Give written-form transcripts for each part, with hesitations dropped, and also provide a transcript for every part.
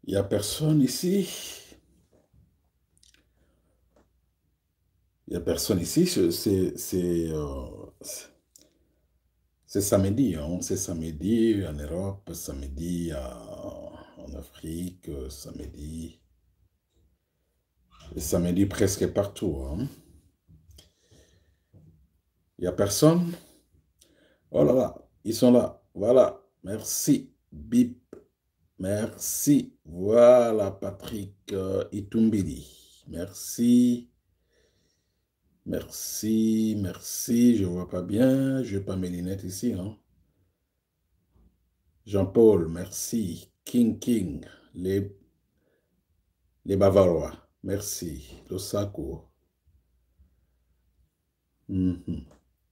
Il n'y a personne ici. Il n'y a personne ici. C'est samedi. Hein. C'est samedi en Europe, samedi en Afrique, samedi. Et samedi presque partout. Hein. Il n'y a personne. Oh là là, ils sont là. Voilà. Merci. Bip. Merci. Voilà, Patrick Itumbili. Merci. Merci, merci. Je ne vois pas bien. Je n'ai pas mes lunettes ici. Hein. Jean-Paul, merci. King King, les Bavarois. Merci. Losako. Mhm.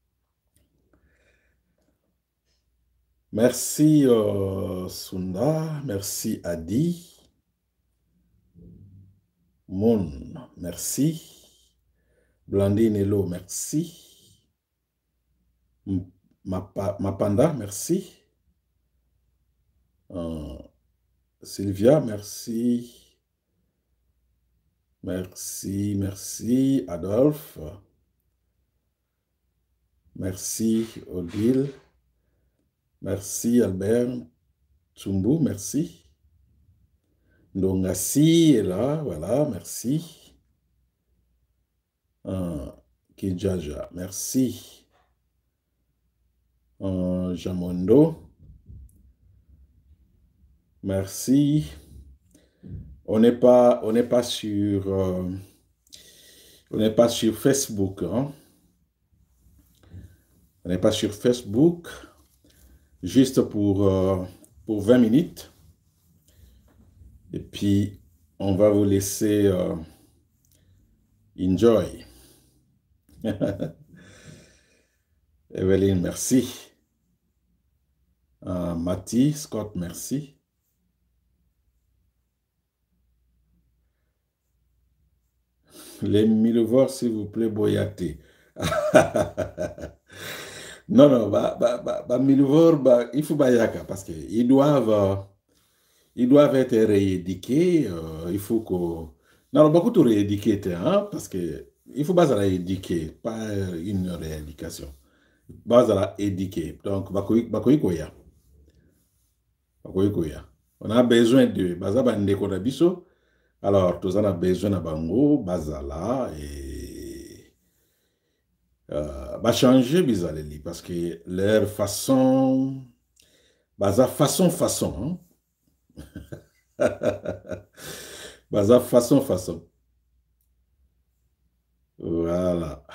Merci, Sunda. Merci, Adi. Mon, merci. Blandine Hello, merci. Mapanda, merci. Euh, Sylvia, merci. Merci, merci. Adolphe. Merci, Odile. Merci, Albert. Tsumbu, merci. Ndongassi est là, voilà, merci. Kijaja, merci. Jamondo, merci. On n'est pas sur, on n'est pas sur Facebook, hein. On n'est pas sur Facebook, juste pour 20 minutes. Et puis, on va vous laisser enjoy. Evelyne, merci. Matty, Scott, merci. Les Millevores, s'il vous plaît, Boyaté. Non, non, Millevores, il faut Bayaka parce ils doivent être rééduqués. Il faut que. Non, beaucoup de rééduquer, hein, parce que il faut pas rééduquer, pas une rééducation. Pas éduquer. Donc, Bakoui Koya. Bakoui Koya. On a besoin de Bazaba Ndeko Dabiso. Alors, tous on a besoin de Bango, Bazala et. Va changer Bizaleli parce que leur façon. Baza façon. Hein? Baza façon. Voilà.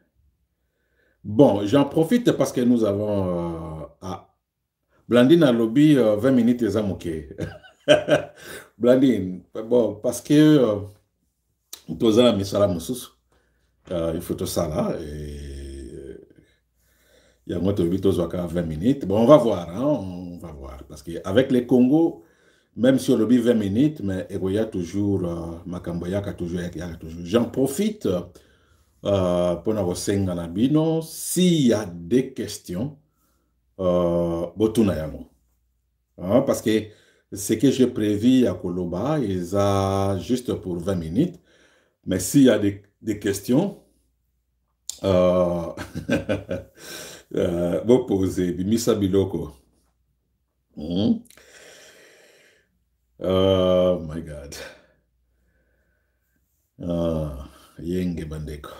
Bon, j'en profite parce que nous avons. Blandine a lobby 20 minutes et Zamouké. Blandine, bon, parce que. Tous on a Moussous. Il faut tout ça là. Et. Il y a moi qui 20 minutes. Bon, on va voir. Hein, on va voir. Parce qu'avec les Congo, même si on lobby 20 minutes, mais il y a toujours. Makamboya, il y a toujours. J'en profite. Pour nous Nabino, s'il y a des questions, Botuna Yango. Hein, parce que ce que j'ai prévu à Koloba, ils ont juste pour 20 minutes. Mais s'il y a des questions, euh, vous posez, Bimisa Biloko. Oh my God. Yenge Bandeko.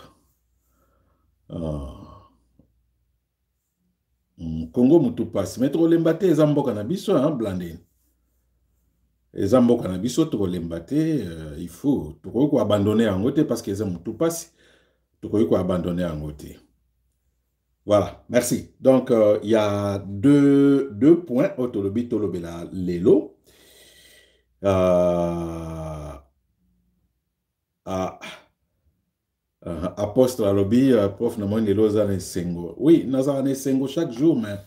Congo Mutupasi. Mais trop l'embate, ils ont beaucoup d'ambition, hein, Blandine. Les ambo cannabis to lembate il faut to abandonner en côté parce que les tout passe to abandonner en côté. Voilà, merci. Donc il y a deux points autolobi tolobela lelo. Apostle alobi prof na moi lelo za sengo. Oui, naza na sengo chaque jour mais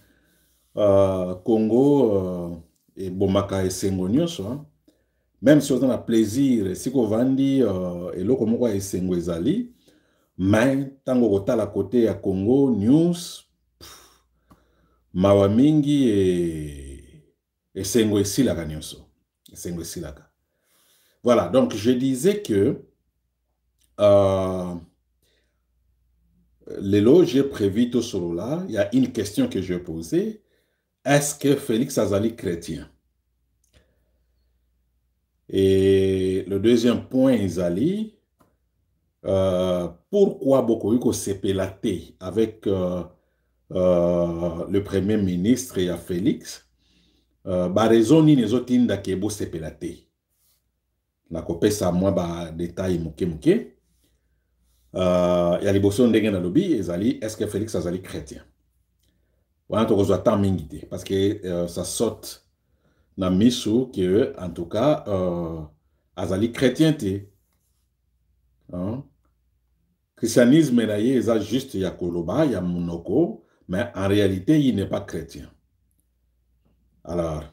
Congo et bomaka sengo nyonso. Hein. Même si on a plaisir, si on vandi et l'eau comme quoi esengo ezali, mais tango kotala côté à Congo news mawa mingi et esengo esilaka nyonso, esengo esilaka. Voilà, donc je disais que euh, l'élo, j'ai prévu tout solo là. Il y a une question que je vais poser. Est-ce que Félix Azali chrétien? Et le deuxième point, Izali, pourquoi Bokoyuko s'est pélaté avec le Premier ministre et à Félix? Ba raison ni nezotinda kebo s'est pélaté. Na kopesa moi ba détail muke muke. Ya liboso ndenge na lobi ezali est-ce que Félix Azali chrétien? Wana tokozwa temps mingi te parce que ça saute na misu que en tout cas azali chrétien te. Hein? Christianisme na ye eza juste ya koloba ya monoko, mais en réalité il n'est pas chrétien. Alors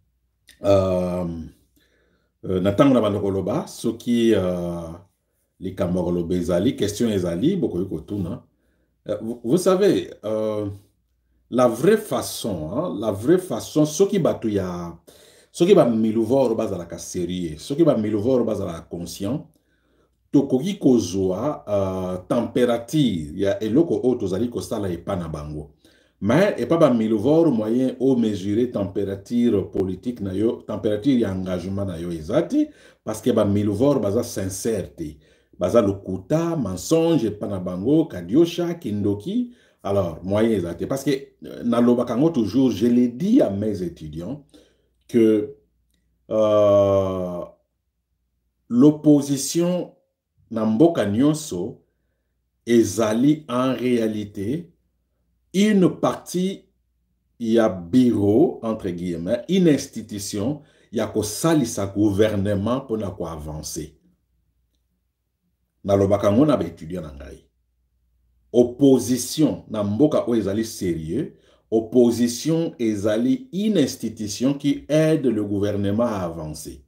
na ntango na bando koloba soki likambo koloba ezali question ezali bokoki kotuna. Vous savez, la vraie façon, soki batu ya, soki ba miluvoro bazalaka sérieux, soki ba miluvoro bazalaka conscient, tokoki kozwa température ya eloko oyo tozali kosala epa na bango. Mais epa ba miluvoro moyen o mesurer température politique na yo, température ya engagement na yo ezati, parce que ba miluvoro baza sincère te. Baza lokuta, mensonge, panabango, kadiosha, kindoki. Alors, moyen exact. Parce que, dans le bakango, toujours, je l'ai dit à mes étudiants que l'opposition Namboka Nyonso ezali en réalité une partie, il y a bureau, entre guillemets, une institution, il y a ko salisa gouvernement pour na ko avancer. Na lobakango na ba étudiant na ngai. Opposition na mboka o ezali sérieux, opposition ezali une institution qui aide le gouvernement à avancer.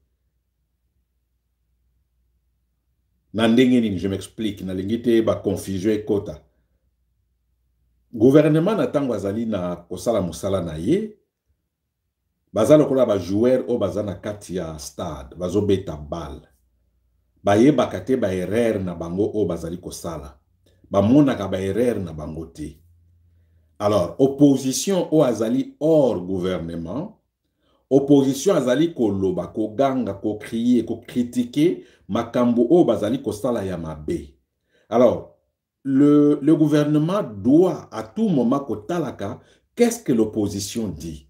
Na ndenge nini, je m'explique, na lingite ba confusion ekota. Gouvernement na tango azali na kosala musala na ye, baza lokola ba joueur o baza na kati ya stade, bazo beta balle. Baye bakate ba erreur na bango o bazali kosala. Bamonaka ba erreur na bango te. Alors, opposition o azali hors gouvernement, opposition azali ko loba, ko ganga, ko crier, ko critiquer, makambo o bazali kosala ya mabe. Alors, le gouvernement doit à tout moment ko talaka, qu'est-ce que l'opposition dit?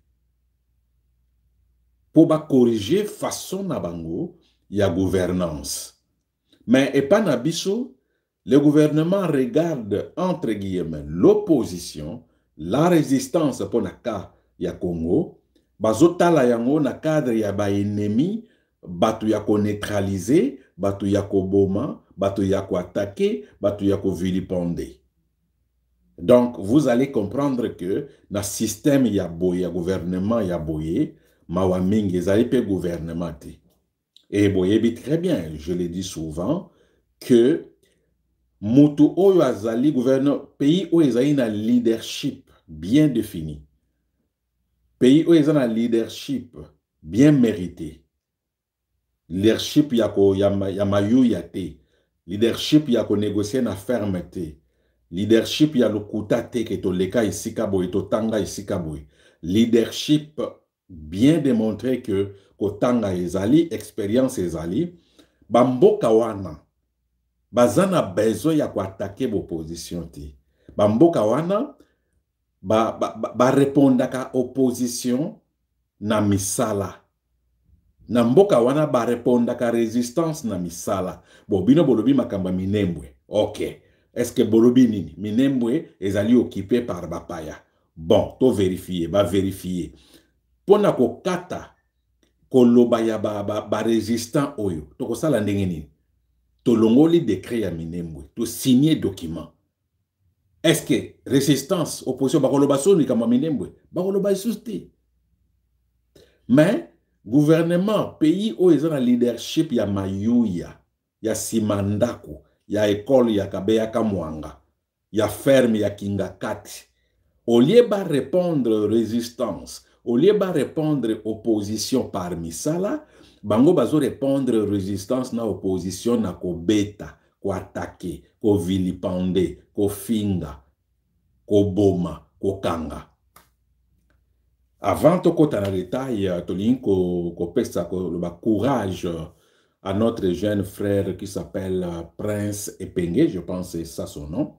Pour ba corriger façon na bango, ya gouvernance. Mais et pas na biso, le gouvernement regarde entre guillemets l'opposition, la résistance pour na ka ya Congo, bazotala yango na cadre ya ba ennemi, batu ya ko neutraliser, batu ya ko boma, batu ya ko attaquer, batu ya ko vilipender. Donc vous allez comprendre que na système ya boye, ya gouvernement ya boye, mawa mingi ezali pe gouvernement te. Et boyebi très bien, je l'ai dit souvent, que Mutu oyo azali gouverneur, pays où ils ont un leadership bien défini, pays où ils ont un leadership bien mérité, leadership yako yamayu yate, leadership yako négocier na fermeté, leadership ya lokuta te ke to leka isika boy, to tanga isika boy, leadership bien démontré que kotanga ezali, expérience ezali, bamboka wana, bazana besoin ya ko attaquer l'opposition te. Bamboka wana, ba répondaka opposition na misala. Na mboka wana ba répondaka résistance na misala. Bo bino bolobi makamba minembwe. Ok. Est-ce que bolobi nini? Minembwe ezali occupé par bapaya. Bon, to vérifier, ba vérifier. Pona ko kata koloba ya ba résistant oyo. To ko sala ndenge nini? To longoli décret ya minembwe. To signer document. Est-ce que résistance, opposition, bakoloba soni kama minembwe? Bakoloba isusti. Mais gouvernement, pays où ils ont un leadership ya mayuya, ya simandako, ya école ya kabeya kamwanga, ya ferme ya kingakati. Au lieu de répondre résistance, au lieu de répondre opposition par misala, bango bazo répondre résistance na opposition na ko beta, ko attaquer, ko vilipender, ko finga, ko boma, ko kanga. Avant de côté dans le détail, le courage à notre jeune frère qui s'appelle Prince Epenge, je pense que c'est ça son nom.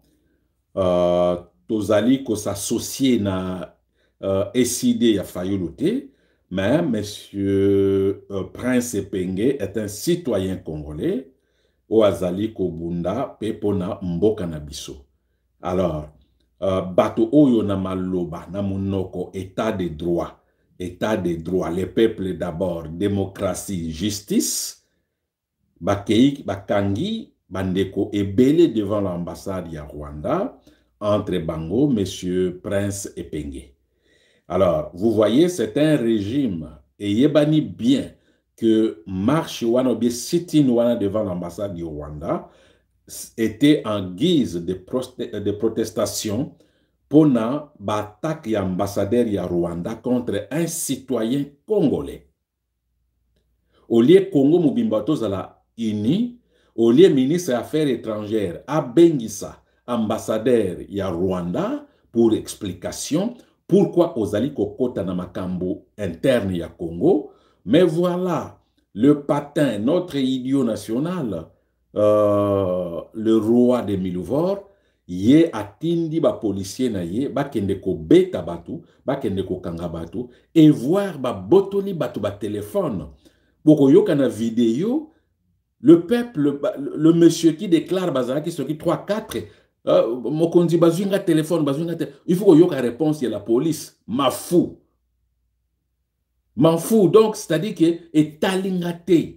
Tozali ko s'associer na SID ya Fayoluté, mais monsieur Prince Epenge est un citoyen congolais au azali ko bunda pepona mboka na biso. Alors, bato oyo na maloba na monoko état de droit, les peuples d'abord, démocratie, justice, bakei bakangi bandeko ebele devant l'ambassade ya Rwanda entre bango monsieur Prince Epenge. Alors, vous voyez, c'est un régime et yebani bien que marche wana bien sitting wana devant l'ambassade du Rwanda était en guise de protestation pour la attaque de l'ambassadeur de Rwanda contre un citoyen congolais. Au lieu Congo Mobimba Tozala uni, au lieu ministre des Affaires étrangères Abengisa, ambassadeur de Rwanda, pour explication pourquoi Ozali Kokota na makambo interne ya Congo, mais voilà, le patin, notre idiot national, le roi de Milvor, ye atindi ba policier na ye, ba kende ko beta batu, ba kende ko kanga batu, et voir ba botoli batu ba téléphone. Boko yoka na vidéo, le peuple, le monsieur qui déclare bazara qui soki 3-4, mokonzi bazunga téléphone, il faut yoka réponse de la police, ma fou. M'en fous, donc c'est-à-dire que est talingate.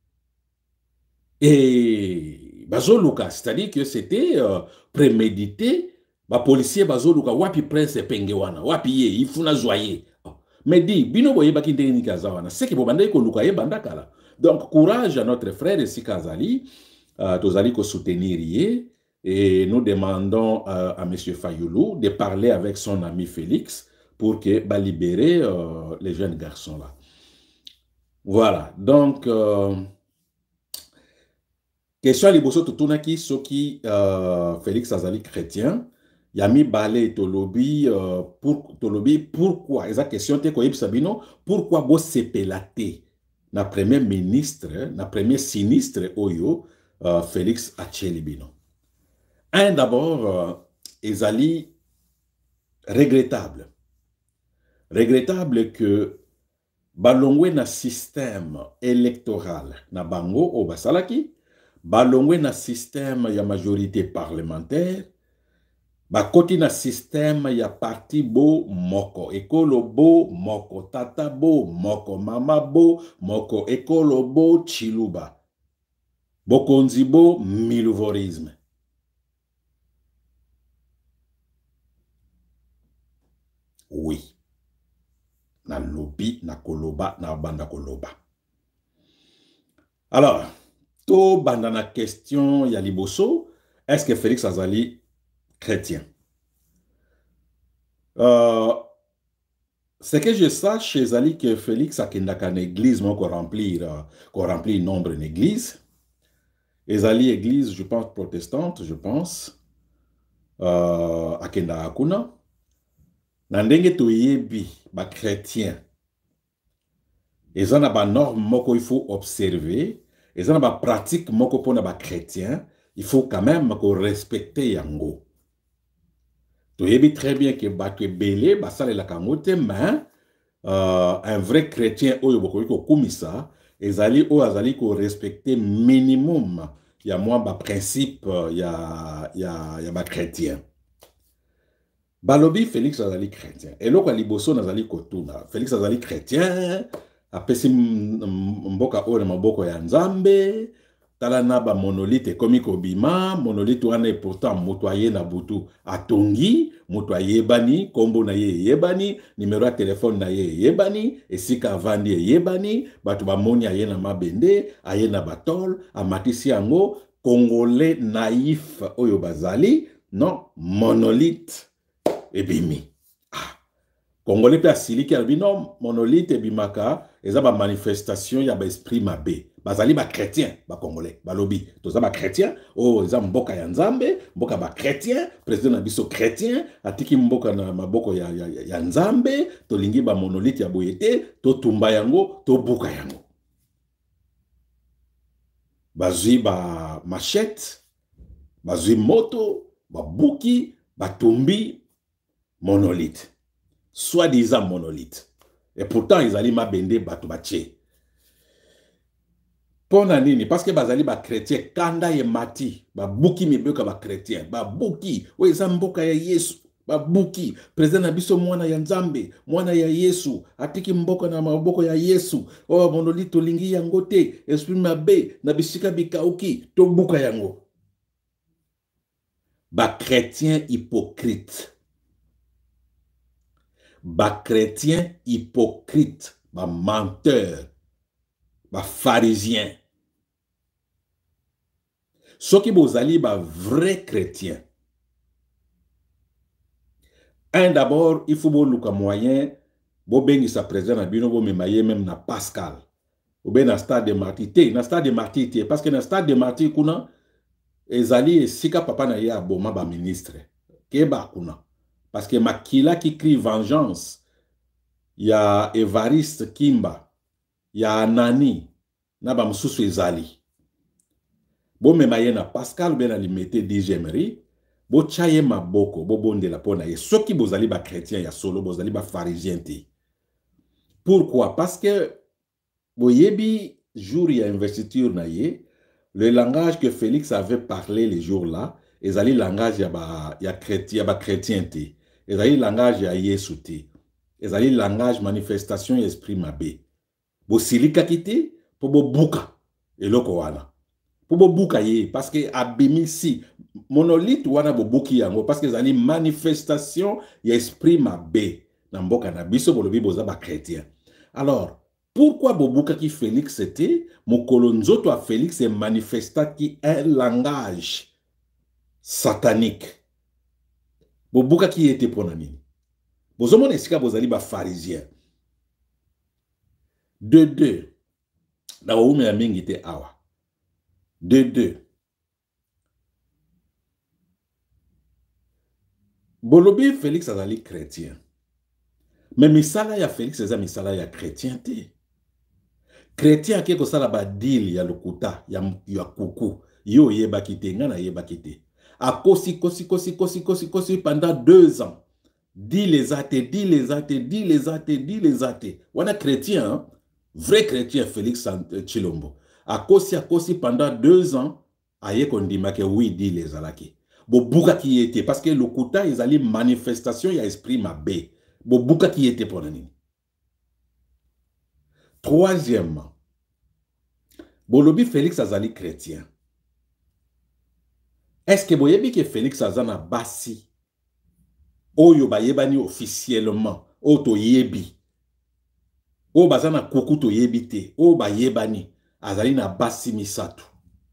Et Bazoluka, c'est-à-dire que c'était prémédité. Les policiers Bazoluka, wapi Prince Pengewana, wapi ye, il faut na joyer. Mais dit, bino boye baki ndeni kazawana, c'est que bobanda ko luka ye bandakala. Donc courage à notre frère ici Kazali, tozali ko soutenir ye, et nous demandons à monsieur Fayoulou de parler avec son ami Félix pour que ba libérer les jeunes garçons là. Voilà, donc question liboso tutunaki soki Félix Azali chrétien, yami balé tolobi pourquoi exact question te ko sabino pourquoi bo sepelate na premier ministre na premier sinistre oyo Félix Achelibino. Un d'abord ezali regrettable que balongwe na système électoral na bango o basalaki, balongwe na système ya majorité parlementaire, bakoti na système ya parti bo moko, ekolo bo moko, tata bo moko, mama bo moko, ekolo bo chiluba, bokonzi bo milvorisme. Oui. Na lobi, na koloba, na banda koloba. Alors, to banda na question ya liboso, est-ce que Félix Azali chrétien? C'est que je sache chez Azali que Félix a qu'une église, moi, qu'on remplit nombre d'églises. Azali église, je pense, protestante, je pense, à Kenda Akuna. Nandenge to yebi ba chrétien. Ezana ba norme moko il faut observer, ezana ba pratique moko pona ba chrétien, il faut quand même ko respecter yango. To yebi très bien que ba ke belé ba sale la kangote mais un vrai chrétien oyo boko ko kumisa, ezali o azali ko respecter minimum ya moi ba principe ya ba chrétien. Balobi Félix Azali chrétien. Et là, liboso nazali kotuna. Félix Azali chrétien. Apesi mboka ore maboko ya nzambe. Talana ba monolithe komi kobima. Monolithe wane pourtant motoye na butu atongi. Motoye yebani. Kombo na ye yebani. Numéro ya téléphone na ye yebani. Esika avandi yebani. Batu ba moni aye na mabende. Aye na batol. Amatisi yango. Congolais naïf oyo bazali. Non, monolithe. Ebimi. Congolais pe asili ki albi non monolithe bimaka eza ba manifestation ya ba esprit mabe. Bazali ba chrétien ba congolais ba lobi. Toza ba chrétien o eza mboka ya nzambe, mboka ba chrétien, président na biso chrétien, atiki mboka na maboko ya nzambe, tolingi ba monolithe ya boyete, to tumba yango, to buka yango. Bazui ba machette, bazui moto, ba buki, ba tumbi monolithe. Soi-disant monolithe. Et pourtant, ils allaient m'abender bato bache. Pona nini? Parce que bazali ba chrétien, kanda ye mati, ba buki mibeka ba chrétien, ba buki, we zamboka ya Yesu, ba buki, président na biso mwana ya nzambe, mwana ya Yesu, atiki mboka na maboko ya Yesu, o monolithe tolingi yango te, esprit mabe, na bisika bikauki, to buka yango. Ba chrétien hypocrite. Ba chrétien hypocrite, ba menteur, ba pharisien. Ce qui bozali ba vrai chrétien. Un d'abord, il faut bo luka moyen, bo bengi sa président na bino bo memaye même na Pascal. Ou ben na stade de martyr, na stade de martyr, parce que na stade de martyr kuna ezali esika papa na ye aboma ba ministre. Keba kuna. Parce que Makila qui crie vengeance, il y a Evariste Kimba, il y a Anani, na ba msusu ezali. Bo memaye na Pascal ben alimete DGMRI, bo chaye maboko, bo bonde la pona ye. Soki bozali ba chrétien ya solo, bozali ba pharisien te. Pourquoi? Parce que boyebi jour ya investiture na ye, le langage que Félix avait parlé les jours-là, ezali langage ya chrétien te. Ezali langage ya Yesu te. Ezali langage manifestation ya esprit mabe. Bo silika kite, po bo buka eloko wana. Po bo buka ye, parce que abimi si monolithe wana bo buki yango, parce que ezali manifestation ya esprit mabe. Na mboka na biso bolobi boza ba chrétien. Alors, pourquoi bobuka ki Félix était, mokolo nzoto a Félix est manifesta ki un langage satanique. Bobuka qui était pour nani. Bozomon esika bozali ba pharisien. De deux. Na oume ya mingi te awa. De deux. Bolobi Félix azali chrétien. Mais misala ya Félix eza misala ya chrétien te. Chrétien ke ko sala ba deal ya lokuta ya kuku. Yo yeba kite ngana yeba kite. A kosi pendant 2 ans. Dis les athées. Wana chrétien, hein? Vrai chrétien Félix Chilombo. A kosi pendant 2 ans, aye kondima ke oui dis les alaki. Bo buka qui était parce que le kuta ils allaient manifestation ya esprit mabe. Bo buka qui était pour nani. Troisièmement, bolobi Félix azali chrétien. Est-ce que boyebi que Félix azana basi oyo bayebani officiellement oto yebi o bazana kuku to yebite o bayebani azali na basi misatu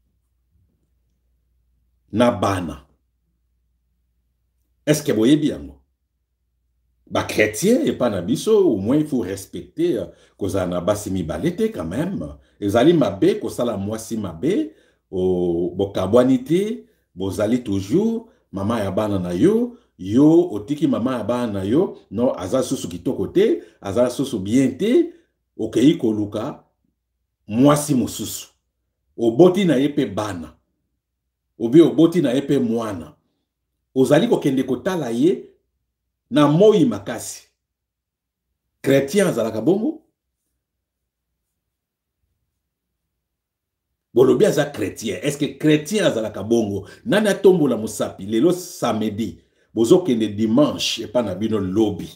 na bana? Est-ce que boyebi yango? Ba chrétien et pas na biso, au moins il faut respecter kozana basi mibalete quand même. Ezali mabe kosala mwasi mabe o bokabwanite bozali toujours mama ya bana na yo otiki mama ya bana na yo no aza susu kitoko te, aza susu bien te, okei koluka mwasi mosusu. Oboti na ye pe bana. Obi oboti na ye pe mwana. Ozali kokende kotala ye na moi makasi. Chrétien azalaka bongo? Bolobi aza chrétien. Est-ce que chrétien azalaka bongo? Nani atombola musapi lelo samedi. Bozo kende dimanche epa na bino lobi.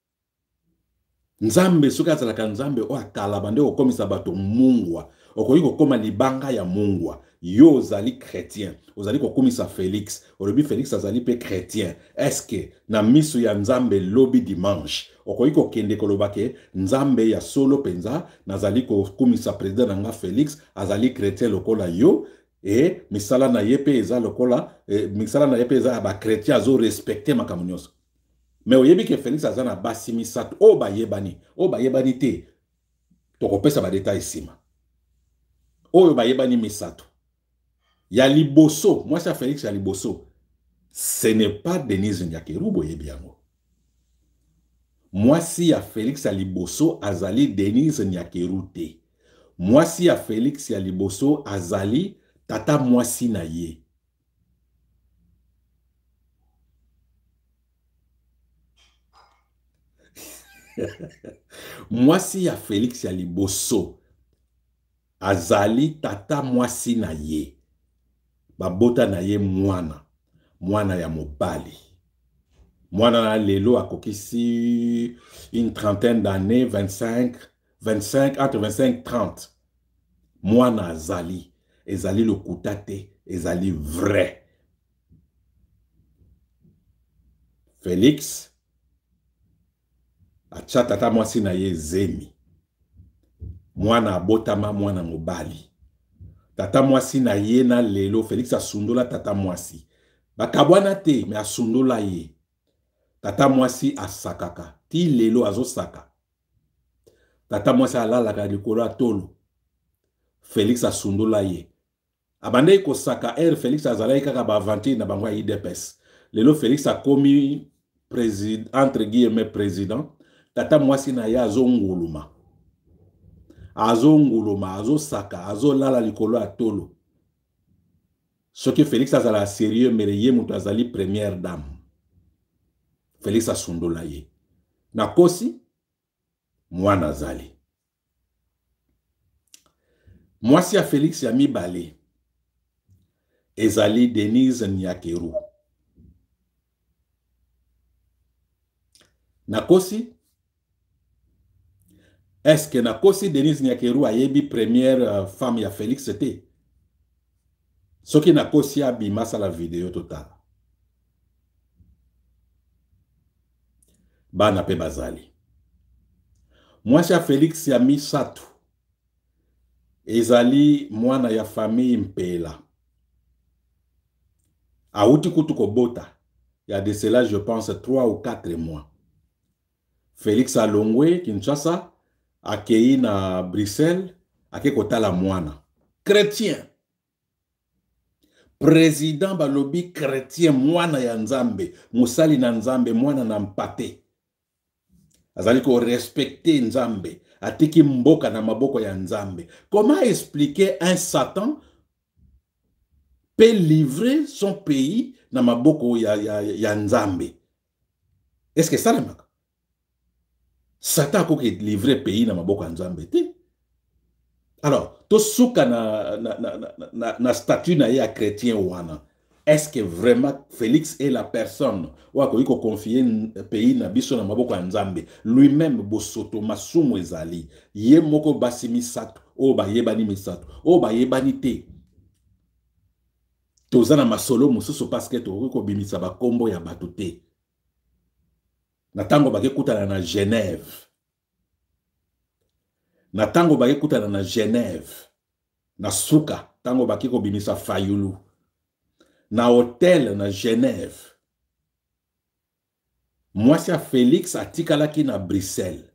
Nzambe soki azalaka nzambe o akala bande okomisa bato mungwa. Okoki kokoma libanga ya mungwa. Yo ozali chrétien. Ozali kokomisa Félix. Olobi Félix azali pe chrétien. Est-ce que na miso ya nzambe lobi dimanche okoki kokende kolobake nzambe ya solo penza nazali kokomisa président nanga Félix azali chrétien lokola yo et misala na yepe eza lokola misala na yepe eza ba chrétien azo respecter makambo nyonso? Mais oyebi que Félix azana basi misato o bayebani te tokopesa ba détail sima oyo bayebani misato ya liboso moi ça Félix ya liboso ce n'est pas Denise Nyakeru boyebi yango mwasi ya Félix ya liboso azali Denise Nyakeru te mwasi ya Félix ya liboso azali tata mwasi na ye mwasi ya Félix ya liboso azali tata mwasi na ye babota na ye mwana ya mobali mwana na lelo akokisi une trentaine d'années 25 entre 25 30 mwana azali ezali lokuta te ezali vrai Félix acha tata mwasi na ye zemi mwana abotama mwana mobali tata mwasi na ye na lelo Félix asundola tata mwasi bakabwana te me asundola ye tata mwasi asakaka ti lelo azosaka tata mwasi alalaka likolo atolo Félix asundola ye abandai kosaka Félix azalaki kaka baaventure na bango ya IDPS lelo Félix akomi entre guillemets président tata mwasi na ye azonguluma azosaka azolala likolo ya tolo soki Félix azala sérieux mere ye mutu azali première dame Félix asundola ye nakosi mwana azali mwasi ya Félix ya mibale ezali Denise Nyakeru nakosi est-ce que nakosi Denise Nyakeru ayebi première femme ya Félix te soki nakosi abima sala video total bana pe bazali mwasi ya Félix ya misato ezali mwana ya famille Mpela auti kutu kobota ya de cela je pense 3 ou 4 mois Félix alongwe Kinshasa akei na Bruxelles ake kotala mwana chrétien président balobi chrétien mwana ya nzambe musali na nzambe mwana na mpate azali ko respecter nzambe atiki mboka na maboko ya nzambe comment expliquer un Satan peut livrer son pays na maboko ya nzambe est-ce que ça le mak Satan a livré pays na maboko ya nzambe te alors to suka na statut na ya chrétien wana est-ce que vraiment Félix est la personne ou akoki confier pays na biso na maboko ya nzambe lui-même bosoto masumu ezali ye moko basi misato o bayebani misato o bayebani te tozana masolo mususu parce que to ko bimisa ba kombo ya bato te na tango bakekutana na Genève na tango bakekutana na Genève na suka tango bakeko bimisa Fayulu na hôtel na Genève mwasi ya Félix atikalaki na Bruxelles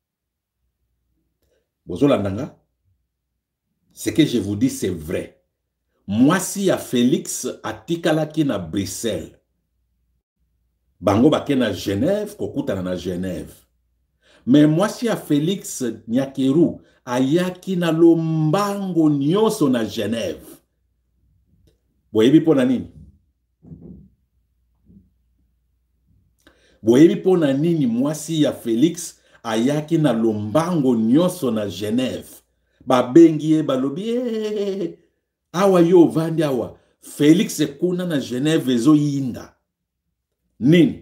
bozolandanga ce que je vous dis c'est vrai mwasi ya Félix atikalaki na Bruxelles bango bake na Genève kokutana na Genève mais mwasi ya Félix Nyakeru ayaki na lombango nyonso na Genève boyebi pona nini boyebi pona nini mwasi ya Félix ayaki na lombango nyonso na Genève babengi ye balobi awa yo vandi awa Félix kuna na Genève ezoyinda nini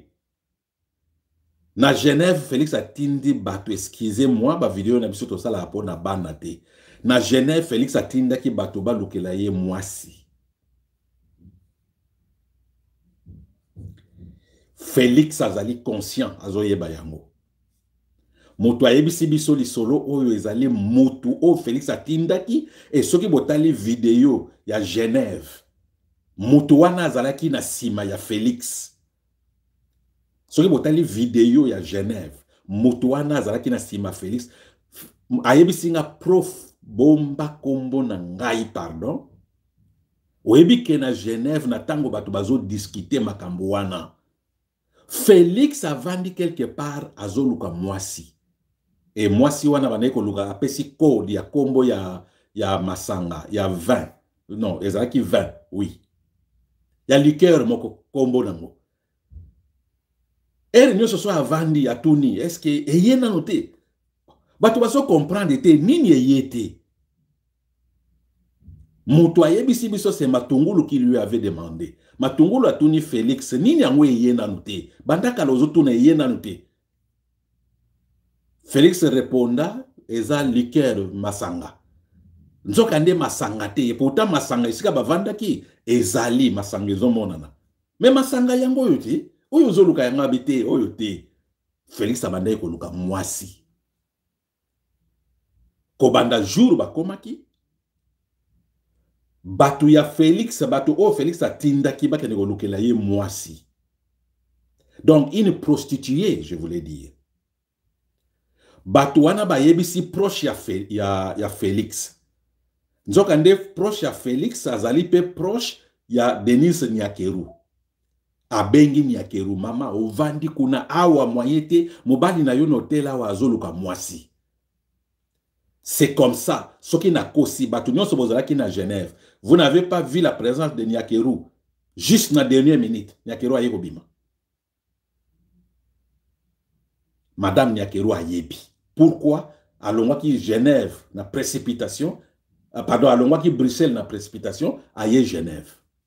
na Genève Félix atindi bato excusez-moi ba vidéo na biso to sala apo na bana te na Genève Félix atindaki bato balukela ye mwasi Félix azali conscient azoyeba yango moto ayebisi biso lisolo oyo ezali motu o Félix atindaki et soki botali video ya Genève moto wana azalaki na sima ya Félix soki botali vidéo ya Genève moto wana azalaki na sima Félix ayebisi nga prof bomba kombo na ngai pardon oyebi ke na Genève na tango bato bazo discuter makambo wana Félix avandi quelque part azoluka mwasi et mwasi wana bandeki koluka apesi code ya kombo ya masanga ya vin non ezalaki vin oui ya liqueur moko kombo nango ere nyonso so avandi atuni est-ce que eye nano te bato baso comprendre te nini eye te moto ayebisi biso c'est Matungulu qui lui avait demandé Matungulu atuni Félix nini yango eye nano te bandaka lozo tuna eye nano te Félix réponda eza liqueur masanga nzoka nde masanga te et pourtant masanga esika bavandaki ezali masanga ezomonana mais masanga yango oyo te oyo ozoluka yango abite oyo te Félix abandaki koluka mwasi kobanda jour bakomaki bato ya Félix bato oyo Félix atindaki bakende kolukela ye mwasi donc une prostituée je voulais dire bato wana bayebisi proche ya Félix nzoka nde proche ya Félix azali pe proche ya Denise Nyakeru abengi Nyakeru mama ovandi kuna awa moyete mobali na yo hotel awa azoluka mwasi c'est comme ça soki na kosi bato nyonso bozalaki na Genève vous n'avez pas vu la présence de Nyakeru juste na dernière minute Nyakeru aye kobima madame Nyakeru ayebi pourquoi alongwaki Genève na précipitation pardon alongwaki Bruxelles na précipitation aye Genève.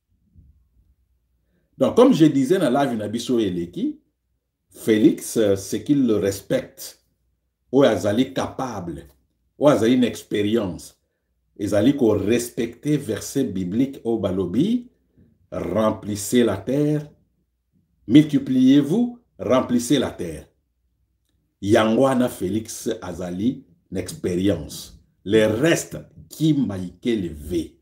Donc comme je disais dans la vie na biso eleki Félix c'est qu'il le respecte ou azali capable ou azali une expérience ezali ko respecter verset biblique au balobi remplissez la terre multipliez-vous remplissez la terre Yangwana Félix azali une expérience. Le reste qui m'a élevé.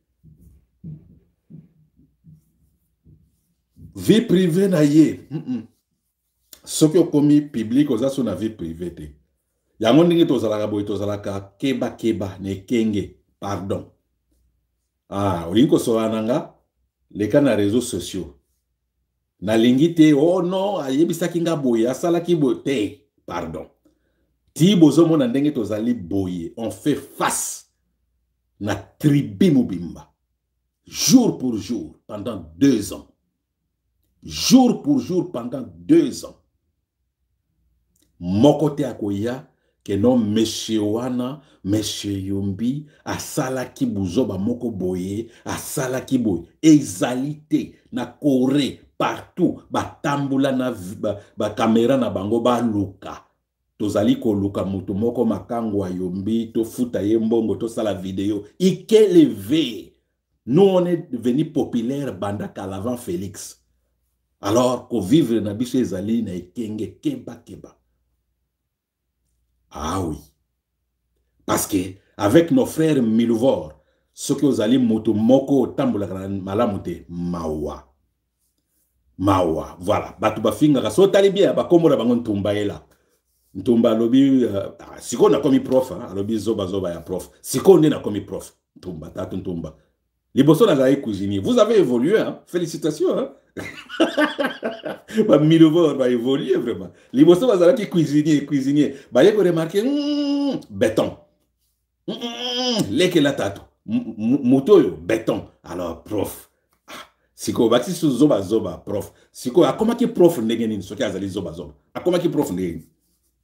Vie privée na ye. Ce qui est commis public aux asso na vie privée. Yango ndenge tozalaka boy tozalaka keba ne kenge pardon. Ah, olinko soananga les cas na réseaux sociaux. Na lingite oh non ayebisaki nga boy asalaki boy pardon. Ti bozomo na ndenge tozali boye, on fait face na tribu mobimba. Jour pour jour, pendant 2 ans. Jour pour jour, pendant 2 ans. Mokote akoya, que non monsieur wana, monsieur yombi, asala ki buzoba moko boye, asala ki boye. Ezalité, na Corée, partout, ba tambula na ba caméra na bango ba luka. Tozali ko luka mutu moko makango yombi, to futa ye mbongo, to sala vidéo. Ike levé. Nous on est devenu populaire banda l'avant Félix. Alors qu'on vivre na biso ezali na ekenge keba. Ah oui. Parce que avec nos frères Milvor, ce que ozali mutu moko tambola malamute mawa. Mawa. Voilà. Batu bafinga so tali bien ba komora bango ntumba ela. Ntumba lobi siko na komi prof lobi zoba ya prof. Siko na komi prof. Ntumba tatu ntumba. Liboso na zaï cuisinier. Vous avez évolué hein. Félicitations hein. Ba Milvor va évoluer vraiment. Liboso na zaï cuisinier. Ba yeko remarquer béton. Leke la tatu. Motoyo béton. Alors prof. Siko bati su zoba prof. Siko akoma ki prof ndenge nini soki azali zoba. Akoma ki prof ndenge nini.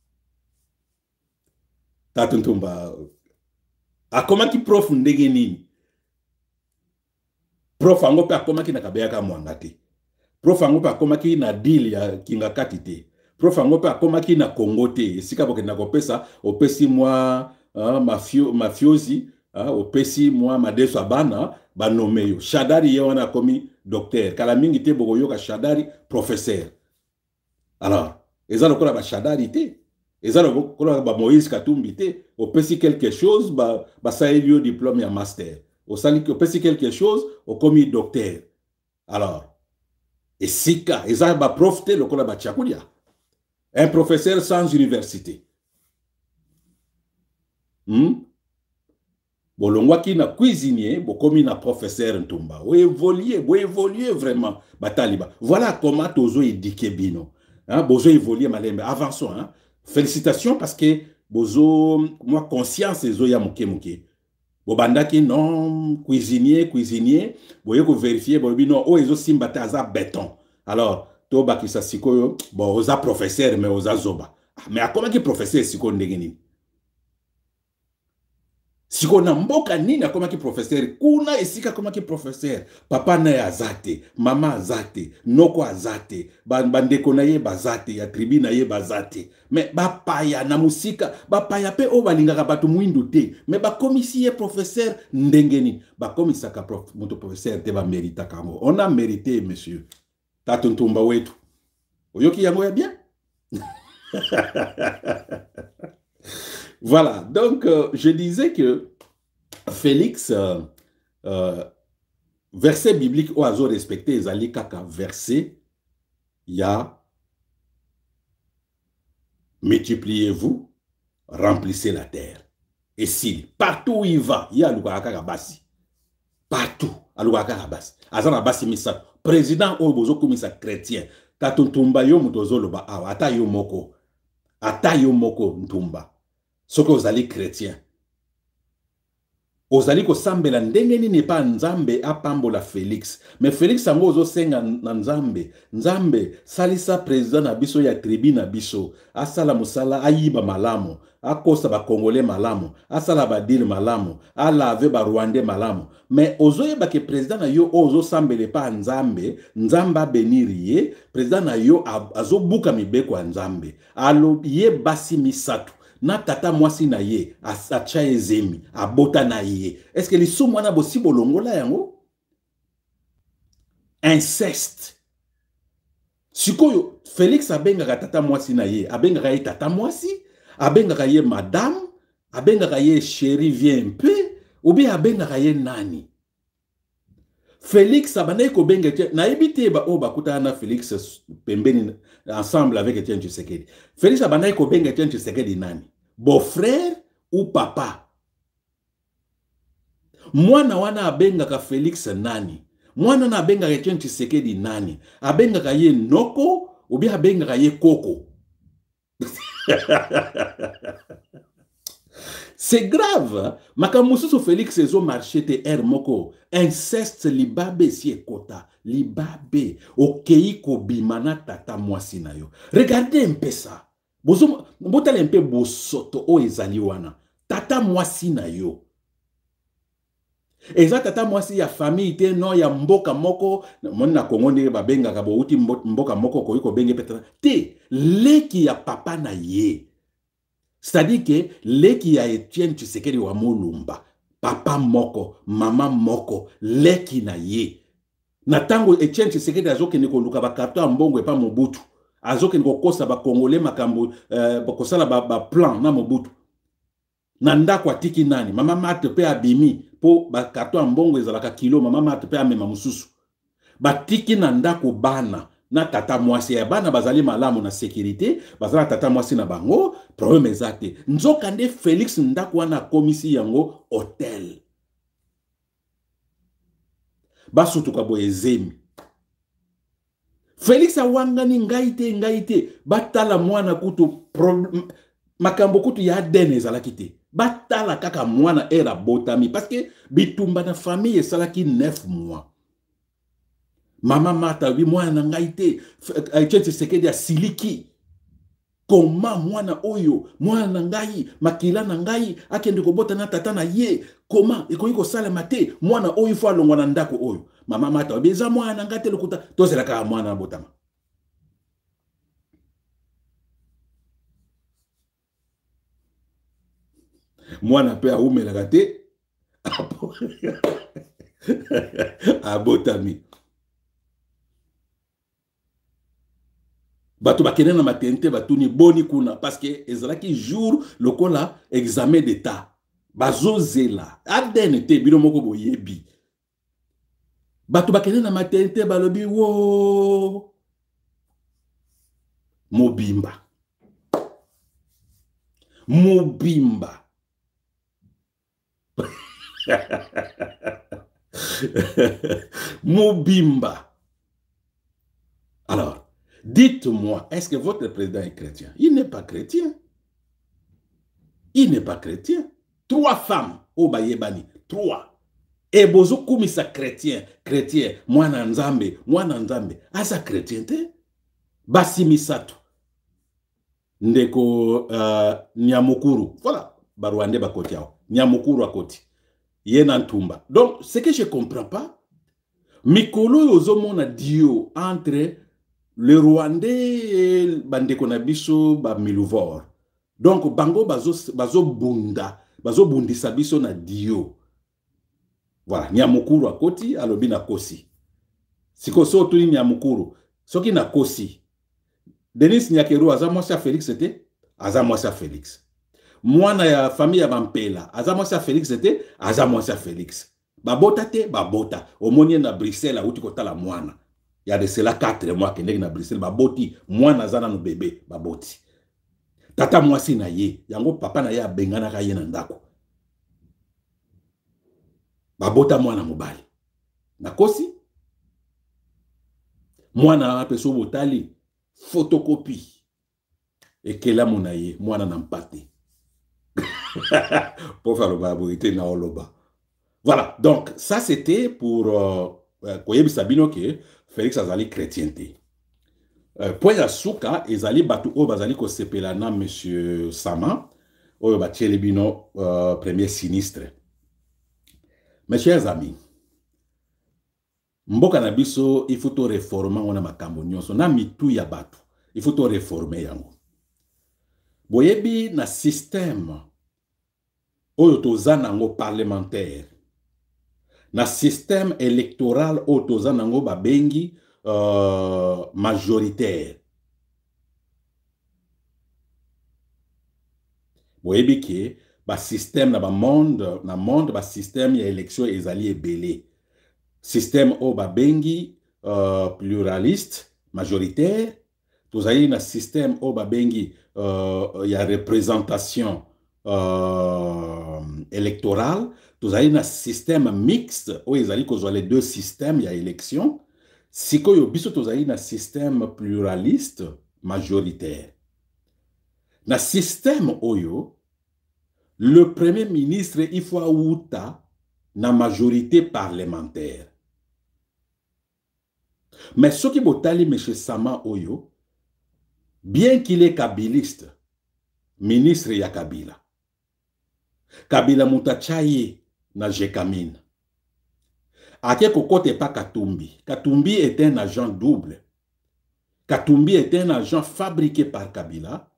Tatu ntumba. Akoma ki prof ndenge nini. Prof ango pe akoma ki na kabeyaka mwanga te. Prof ango pe akoma ki na deal ya kinga kati te. Prof ango pe akoma ki na Congo te. Sika boke na kopesa opesi mwa mafiosi opesi mwa madeso abana banome yo. Shadari ye wana komi docteur. Kala mingi te boko yoka Shadari professeur. Alors, eza lokola ba Shadari te. Eza lokola ba Moïse Katumbi te. Opesi quelque chose ba sa elio diplôme ya master. Au sali que pesi quelque chose au commis docteur. Alors, et sika, eza ba profite lokola ba chakulia. Un professeur sans université. Bolongwaki na cuisinier, bokomi na professeur Ntumba. Vous évoluez vraiment. Bataliba. Voilà comment tozo édiqué bino. Hein, bozo évoluer malembe. Avançons. Hein. Félicitations parce que bozo, moi, conscience ezo ya muke muke. Bobandaki non, cuisinier, boye ko vérifier, bobi non, o ezo simbata aza béton. Alors, to bakisa sikoyo, bon, oza professeur, mais oza zoba. Mais à comment ki professeur siko ndengeni? Siko na mboka nini akoma ki professeur? Kuna esika koma ki professeur. Papa na ya azate, mama azate, noko azate, bandeko na ye bazate, ya tribi na ye bazate. Mais bapaya na musika, bapaya pe o balingaka batu mwindu te. Mais bakomisi ye professeur ndengeni. Bakomisaka moto professeur te ba merita kango. On a mérité, monsieur. Tatu Ntumba wetu. Oyoki yango ya bien? Voilà, donc je disais que Félix, verset biblique au hasard respecté, Ezali Kaka verset, il y a multipliez-vous, remplissez la terre. Et si, partout où il va, il y a Lugaka Bassi. Partout, à Lugaka Bassi. Azana Bassi Missa, président Obozo Komisa chrétien, Tatuntumba yo mutozoloba, ata yo moko Ntumba. Ce que vous allez chrétien. Vous allez que sambela ndengeni n'est pas nzambe apambola Félix. Mais Félix sango ozo senga nzambe. Nzambe salisa président na biso ya tribi na biso. Asala musala ayiba malamu. Akosa ba congolais malamu. Asala ba dil malamu. Alave ba rwandais malamu. Mais ozo yeba ke président na yo ozo sambele pa nzambe. Nzamba beniriye. Président na yo azo buka mibeko ya nzambe. Alo ye basi misatu. Na tata mwasi na ye, acha ezemi, abota na ye. Est-ce que les sous mwana bosi bolongola yango? Inceste. Sikoyo, Félix abengaka tata mwasi na ye, abengaka ye tata mwasi, abengaka ye madame, abengaka ye chérie viens un peu, ou bien abengaka ye nani? Félix abanaye ko benga tie na ebite ba o bakuta na Félix pembeni ensemble avec Etienne Tshisekedi. Félix abanaye ko benga Etienne Tshisekedi nani? Beau-frère ou papa? Mwana wana abengaka Félix nani? Mwana na abengaka Etienne Tshisekedi nani? Abengaka ye noko ou bien abengaka ye koko? C'est grave. Makamususu Félix ezo marché te moko. Inceste libabe si ekota. Libabe. Okei ko bimana tata mwasi na yo. Regardez un peu ça. Bozo botale un peu bosoto o ezali wana. Tata mwasi na yo. Eza tata mwasi ya famille te no ya mboka moko. Mona Kongo ndenge babenga ka bo uti mboka moko ko yiko benge petana. Te leki ya papa na ye. C'est-à-dire que leki ya Etienne Tshisekedi wa Mulumba, papa moko, mama moko, leki na ye. Na tango Etienne Tshisekedi azoke niko luka ba karto mbongo e pa Mobutu. Azoke niko kosa ba Congolais makambo bakosala ba plan na Mobutu. Na ndako atiki nani? Mama mate pe abimi po ba karto mbongo ezalaka kilo, mama mate pe amema mususu. Batiki na ndako bana. Na tata mwasi ya bana bazali malamu na sécurité, bazala tata mwasi na bango, problème exacte. Nzokande Félix ndako wana komisi yango hôtel. Basutu ka boye zemi. Félix awangani ngaite, batala mwana kutu makambo kutu ya dene ezalaki te. Batala kaka mwana era botami parce que bitumba na famille esalaki 9 mois. Mama mata bi mwana ngaite Etienne Tshisekedi ya siliki. Koma mwana oyo, mwana ngai, makila na ngai, akende kobota na tata na ye. Koma ekoyi ko sala mate, mwana oyo fo alongwa na ndako oyo. Mama mata beza mwana ngate lokuta tozela ka mwana botama. Mwana pe aumela kate. Abotami. Bato bakene na matente batuni boni kuna parce que ezalaki jour lokola examen d'état bazozela adene te bino moko boyebi bato bakene na matente balobi wo mobimba Mobimba. Mobimba. Alors, dites-moi, est-ce que votre président est chrétien? Il n'est pas chrétien. Il n'est pas chrétien. 3 femmes au Bayebani. 3. Et bozo kumisa chrétien. Chrétien. Mwana nzambe. Mwana nzambe. Asa chrétien te? Basi misato. Ndeko Nyamukuru. Voilà. Barouande bakoti yao. Nyamukuru akoti. Yena ntumba. Donc, ce que je ne comprends pas, Mikolo yozomona dio entre le Rwandais et Bandeko Nabiso ba Miluvor. Donc, bango bazo bunda, bazo bundisa biso na dio. Voilà, Nyamukuru akoti, alobi na kosi. Siko so tuni Nyamukuru, soki na kosi. Denis Nyakeru, aza mwasi ya Félix ete, aza mwasi ya Félix. Mwana ya famille ya Bampela, aza mwasi ya Félix ete, aza mwasi ya Félix. Babota te, babota. Omonye na Bruxelles, outi kotala mwana. Ya de cela 4 mois kendeki na Bruxelles, baboti, mwana zana no bébé, baboti. Tata mwasi na ye, yango papa na ye abengana ka ye na ndako. Babota mwana mobali. Nakosi? Mwana apeso botali, photocopie. Ekela mona ye, mwana na mpate. Pour faire le baborité na oloba. Voilà, donc ça c'était pour Koyebi Sabino que Félix Azali chrétienté. Point ya suka ezali batu o bazali ko sepela na monsieur Sama o ba Tchelebino premier sinistre. Mes chers amis, mboka na biso il faut to réformer on a makambo nyonso na mitu ya batu. Il faut to réformer yango. Boyebi na système oyo toza nango parlementaire. Na système électoral oyo toza nango babengi majoritaire. Boyebi ke ba système na monde ba système ya élection ezali ebele. Système oyo babengi pluraliste majoritaire. Tozali na système oyo babengi ya représentation électorale. Tozali na système mixte oyo ezali kozwa les deux systèmes ya élection. Sikoyo biso tozali na système pluraliste majoritaire. Na système oyo, le premier ministre il faut outa na majorité parlementaire. Mais ce qui botali M. Sama oyo, bien qu'il est kabiliste, ministre ya Kabila. Kabila mutachaye na Jekamine. Ake kokote pas Katumbi. Katumbi est un agent double. Katumbi est un agent fabriqué par Kabila,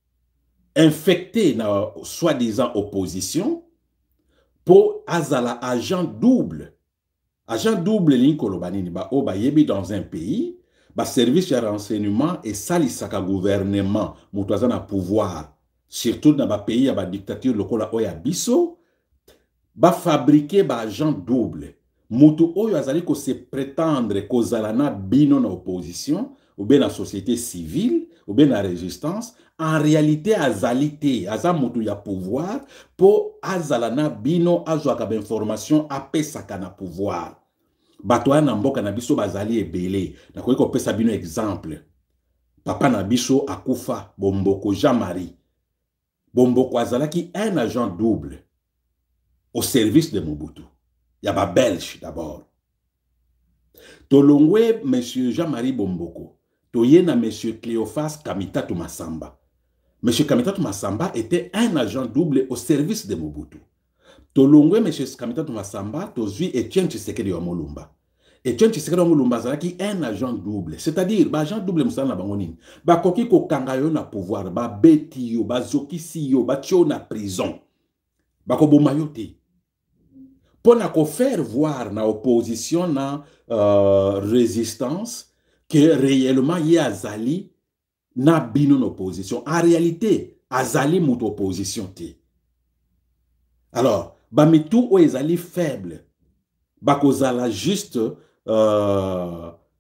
infecté na soi-disant opposition, pour azala agent double. Agent double l'inkolobanini ba oba yebi dans un pays, ba service de renseignement et salisaka gouvernement, moutouazana pouvoir, surtout dans ba pays ya ba dictature lokola oya biso, ba fabriquer ba agent double. Mutu oyo azali ko se prétendre ko zalana bino na opposition, ou bien la société civile, ou bien la résistance, en réalité azalité, aza mutu ya pouvoir, po azalana bino azwaka ba information apesaka na pouvoir. Batoya na mboka na biso bazali ebele. Na koki kopesa bino exemple. Papa na biso akufa, Bomboko Jean-Marie. Bomboko azalaki un agent double au service de Mobutu. Il y a des Belges d'abord. Tolongwe, M. Jean-Marie Bomboko. Toyena M. Cléophas Kamitatu Massamba. M. Kamitatu Massamba était un agent double au service de Mobutu. Tolongwe, M. Kamitatu Massamba, tozui Etienne Tshisekedi wa Mulumba. Etienne Tshisekedi wa Mulumba zalaki un agent double. C'est-à-dire, agent double musala na bangonini. Ba koki ko kangayo na pouvoir, ba beti yo, ba zokisi yo, ba tio na prison. Ba ko bomayote. Pour faire voir na opposition na résistance que réellement y a azali na bino na opposition. En réalité, azali mout opposition te. Alors, bamitou ou ezali faible, bakozala juste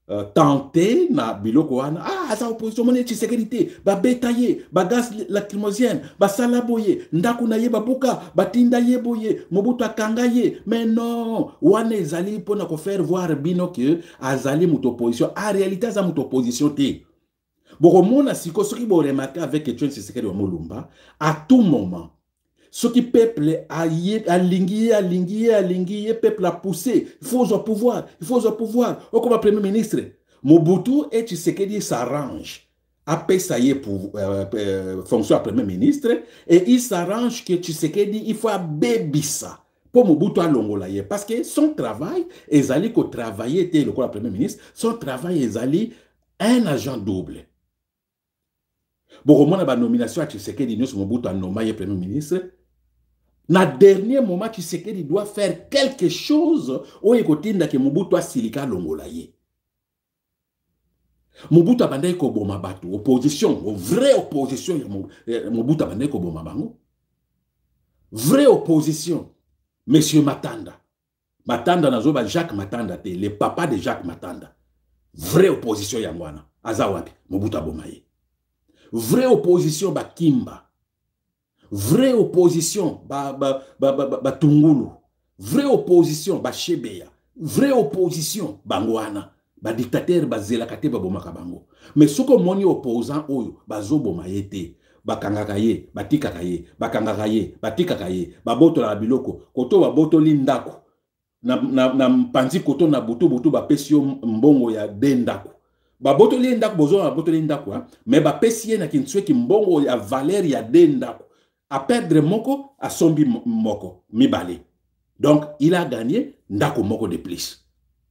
tenter na biloko wana aza opposition moni Tshisekedi te babeta ye bagas lacrymogène basala boye ndako na ye babuka batinda ye boye Mobutu akanga ye mais non wana ezali mpona kofaire voir bino que azali moto opposition en réalité aza moto opposition te bokomona siko soki boremarke avec Etienne Tshisekedi wa Mulumba à tout moment ce qui peuple alingi, peuple a poussé. Il faut au pouvoir, Au comme premier ministre, Mobutu et Tshisekedi s'arrangent. Après ça y est pour fonction à premier ministre et il s'arrange que Tshisekedi il faut baby ça pour Mobutu à Longola parce que son travail est allé qu'au travailler était le premier ministre, son travail est allé un agent double. Bon, on a la nomination à Tshisekedi nous Mobutu a nommé premier ministre. Na dernier moment, Tshisekedi doit faire quelque chose où il y a que Mobutu a silika longola ye. Mobutu a bandé ko boma batu, opposition, vraie opposition, Mobutu a bandé ko boma bango. Vraie opposition, Monsieur Matanda. Matanda nazoba Jacques Matanda te, le papa de Jacques Matanda. Vraie opposition yangwana, azawapi, Mobutu a boma ye. Vraie opposition Bakimba. Vraie opposition, Tungulu. Vraie opposition, Chebeya. Vraie opposition, Bangwana. Dictateur, Zelakate, Babomaka Bango. Mais ce que mon opposant, Oyo, Bazoboma yete, Bakangakaye, Batikakaye, Bakangakaye, Batikakaye, Baboto la biloko, Koto Baboto Lindako, na Panzi Koto na Butu, Bapesio Mbongo ya Dendako. Baboto Lindako, Bozo, Baboto Lindako, mais Bapesie na Kinswe Kimbongo ya Valeri ya Dendako. À perdre moko, à sombi moko, mibale. Donc, il a gagné ndako moko de plus.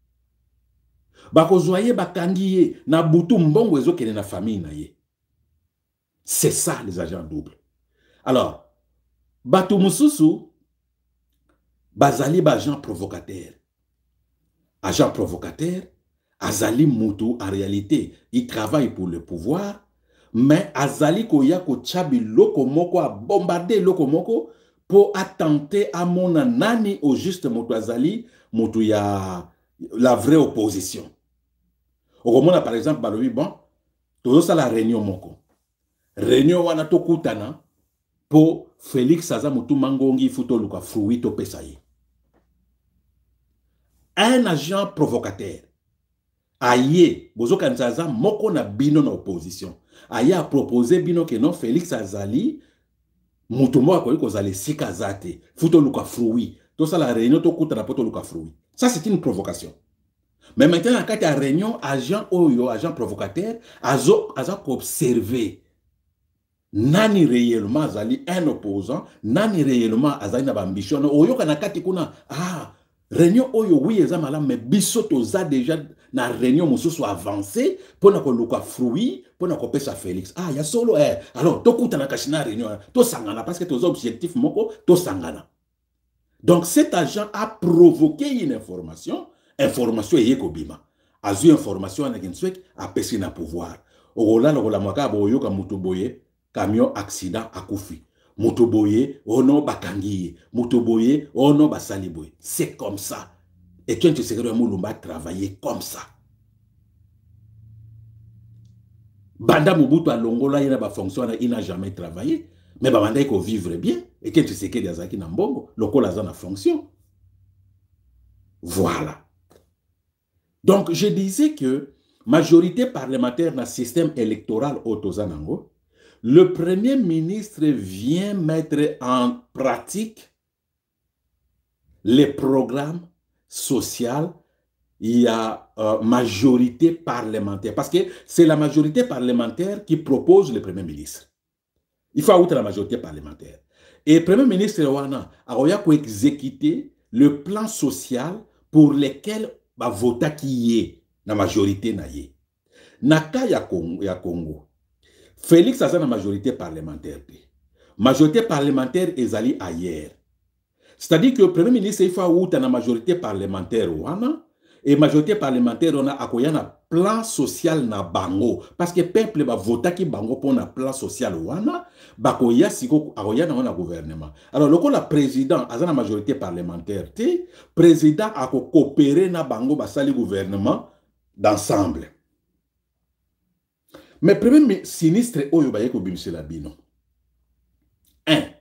Bako zoye bakangiye na butu mbongo ezo kene na famille na ye. C'est ça les agents doubles. Alors, batu mususu, bazali agent provocateur. Agent provocateur, azali mutu en réalité, il travaille pour le pouvoir. Mais azali koya ko chabi loko moko a bombardé loko moko pour attenter à mon nani au juste moto azali moto ya la vraie opposition. Au Romona par exemple balobi bon tozo sa la réunion moko. Réunion wana to kutana pour Félix Aza mutu mangongi futo luka fruit to pesaye. Un agent provocateur. Aye bozo kanzaza moko na bino na opposition. Aye a proposé bino que non Félix Azali mutumo akoyi kozali sikazate futo luka fruit to ça la réunion to kuta na poto luka fruit. Ça c'est une provocation. Mais maintenant quand il y a réunion agent oyo agent provocateur azo observer nani réellement azali un opposant nani réellement azali na ambition oyo kana kati kuna réunion oyo oui eza malam mais biso toza déjà na réunion mosusu avancé pour na koluka fruit pour na kopesa Félix ya solo alors to kuta na kashina réunion to sangana parce que tos objectif moko to sangana. Donc cet agent a provoqué une information yekobima azu information na kinswek a pesi na pouvoir ogola lokola mwaka boyoka mutu boye camion accident akufi Motoboye, ono bakangiye. Motoboye, ono basaliboye. C'est comme ça. Et quand tu sais que Mulumba travailler comme ça. Banda Mobutu à Longola, il n'a jamais travaillé. Mais Banda, il faut vivre bien. Et quand tu sais que Yazaki Nambongo, Lokola a fonction. Voilà. Donc, je disais que majorité parlementaire dans le système électoral au Tozanango, le Premier ministre vient mettre en pratique les programmes sociaux. Il y a majorité parlementaire. Parce que c'est la majorité parlementaire qui propose le Premier ministre. Il faut outre la majorité parlementaire. Et le Premier ministre a exécuté le plan social pour lequel va voter qui est la majorité. Naka ya Congo. Félix a la majorité parlementaire. Majorité parlementaire est allée ailleurs. C'est-à-dire que le Premier ministre, il faut outre la majorité parlementaire. Et majorité parlementaire, on a un plan social na bango. Parce que le peuple va voter qui bango pour un plan social. Bakoya siko akoya na gouvernement. Alors, le président a la majorité parlementaire. Le président a coopéré na bango basali gouvernement. d'ensemble. Mais premier sinistre oyo baye ko bimisela bino. 1.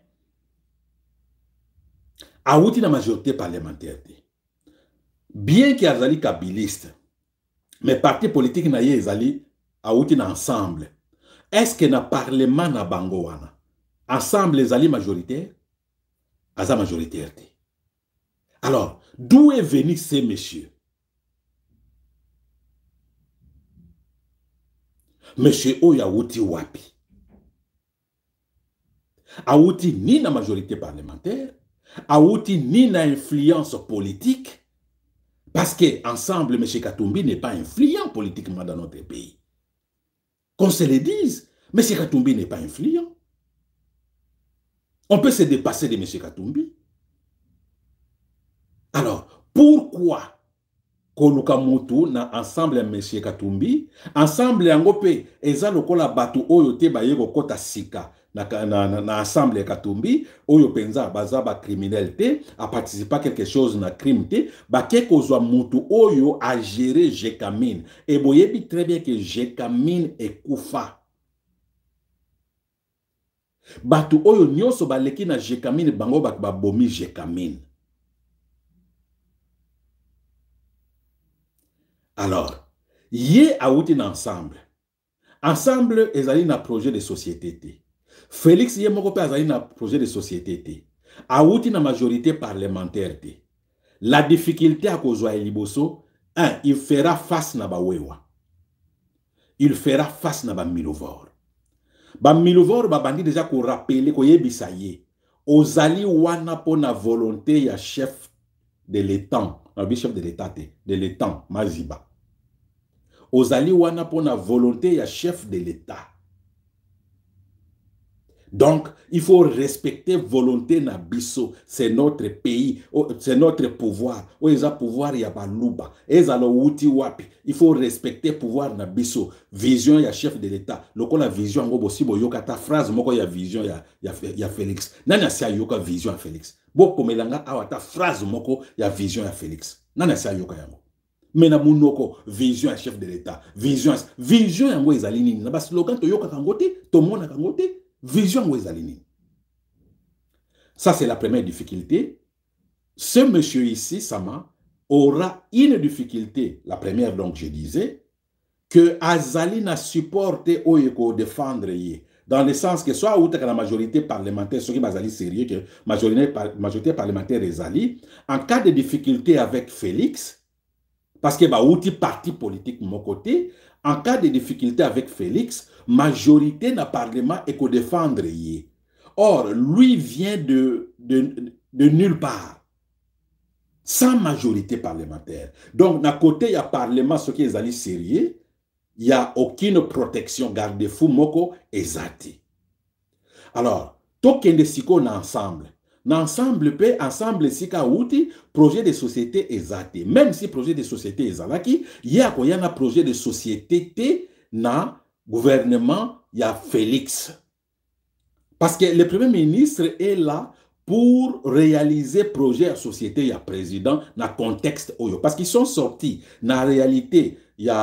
Awuti na majorité parlementaire. Bien qu'il y ait kabiliste, mais parti politique na ye ezali awuti na ensemble. Est-ce que na parlement na bango wana ensemble ezali majoritaire? Aza majoritaire. Alors, d'où est venu ces messieurs? Monsieur Oya awuti wapi? Awuti ni na majorité parlementaire, awuti ni na influence politique, parce que ensemble, M. Katumbi n'est pas influent politiquement dans notre pays. Qu'on se le dise, M. Katumbi n'est pas influent. On peut se dépasser de M. Katumbi. Alors, pourquoi Koluka Mutu na ensemble M. Katumbi, ensemble yangope eza lokola batu oyo te ba yego kota sika na ensemble Katumbi oyo penza baza ba criminel te a participer à quelque chose na crime te ba kekozwa mutu oyo a gérer Jekamine et boyebi très bien que Jekamine est kufa. Batu oyo nyonso baleki na Jekamine bango ba bomi Jekamine. Alors, yé a outi ensemble. Ensemble, ezali na projet de société te. Félix yé moko pe ezali na projet de société te. A outi na majorité parlementaire te. La difficulté à kozwa liboso, il fera face na ba wewa. Il fera face na ba milovor. Ba milovor ba bandi déjà ko rappeler ko yebisa ye. Ozali wana po na volonté ya chef de l'État, chef de l'État te, de l'État Maziba. Ozali wana pona volonté ya chef de l'État. Donc, il faut respecter volonté na biso. C'est notre pays, c'est notre pouvoir. Oeza pouvoir ya baluba. Eza lo wuti wapi. Il faut respecter pouvoir na biso. Vision ya chef de l'État. Loko la vision ngo bosibo yoka ta phrase moko ya vision ya Félix. Nani asia yoka vision ya Félix. Boko melanga awa ta phrase moko ya vision ya Félix. Nani asia yoka yango. Mena munoko vision ya chef de l'État. Vision yango ezali nini. Na ba slogan to yoka kangote, to mona kangote. Vision yango ezali nini. Ça c'est la première difficulté. Ce monsieur ici, Sama, aura une difficulté. La première donc je disais que Azali n'a supporté Oyeko défendre yé. Dans le sens que soit ou la majorité parlementaire, ce qui est sérieux, que majorité parlementaire ezali, en cas de difficulté avec Félix, parce que bah outil parti politique de mon côté, en cas de difficulté avec Félix, majorité dans le Parlement et qu'on défendre yé. Or, lui vient de nulle part, sans majorité parlementaire. Donc, d'un côté, il y a Parlement, ce qui est allé sérieux, il n'y a aucune protection, garde-fou, moko, ezati. Alors, token de siko ensemble. Ensemble, ensemble, si ka outi, projet de société ezati. Même si projet de société ezalaki, il y a un projet de société te na gouvernement, il y a Félix. Parce que le Premier ministre est là pour réaliser projet de société, il y a président, dans le contexte oyo. Parce qu'ils sont sortis. Dans la réalité, il y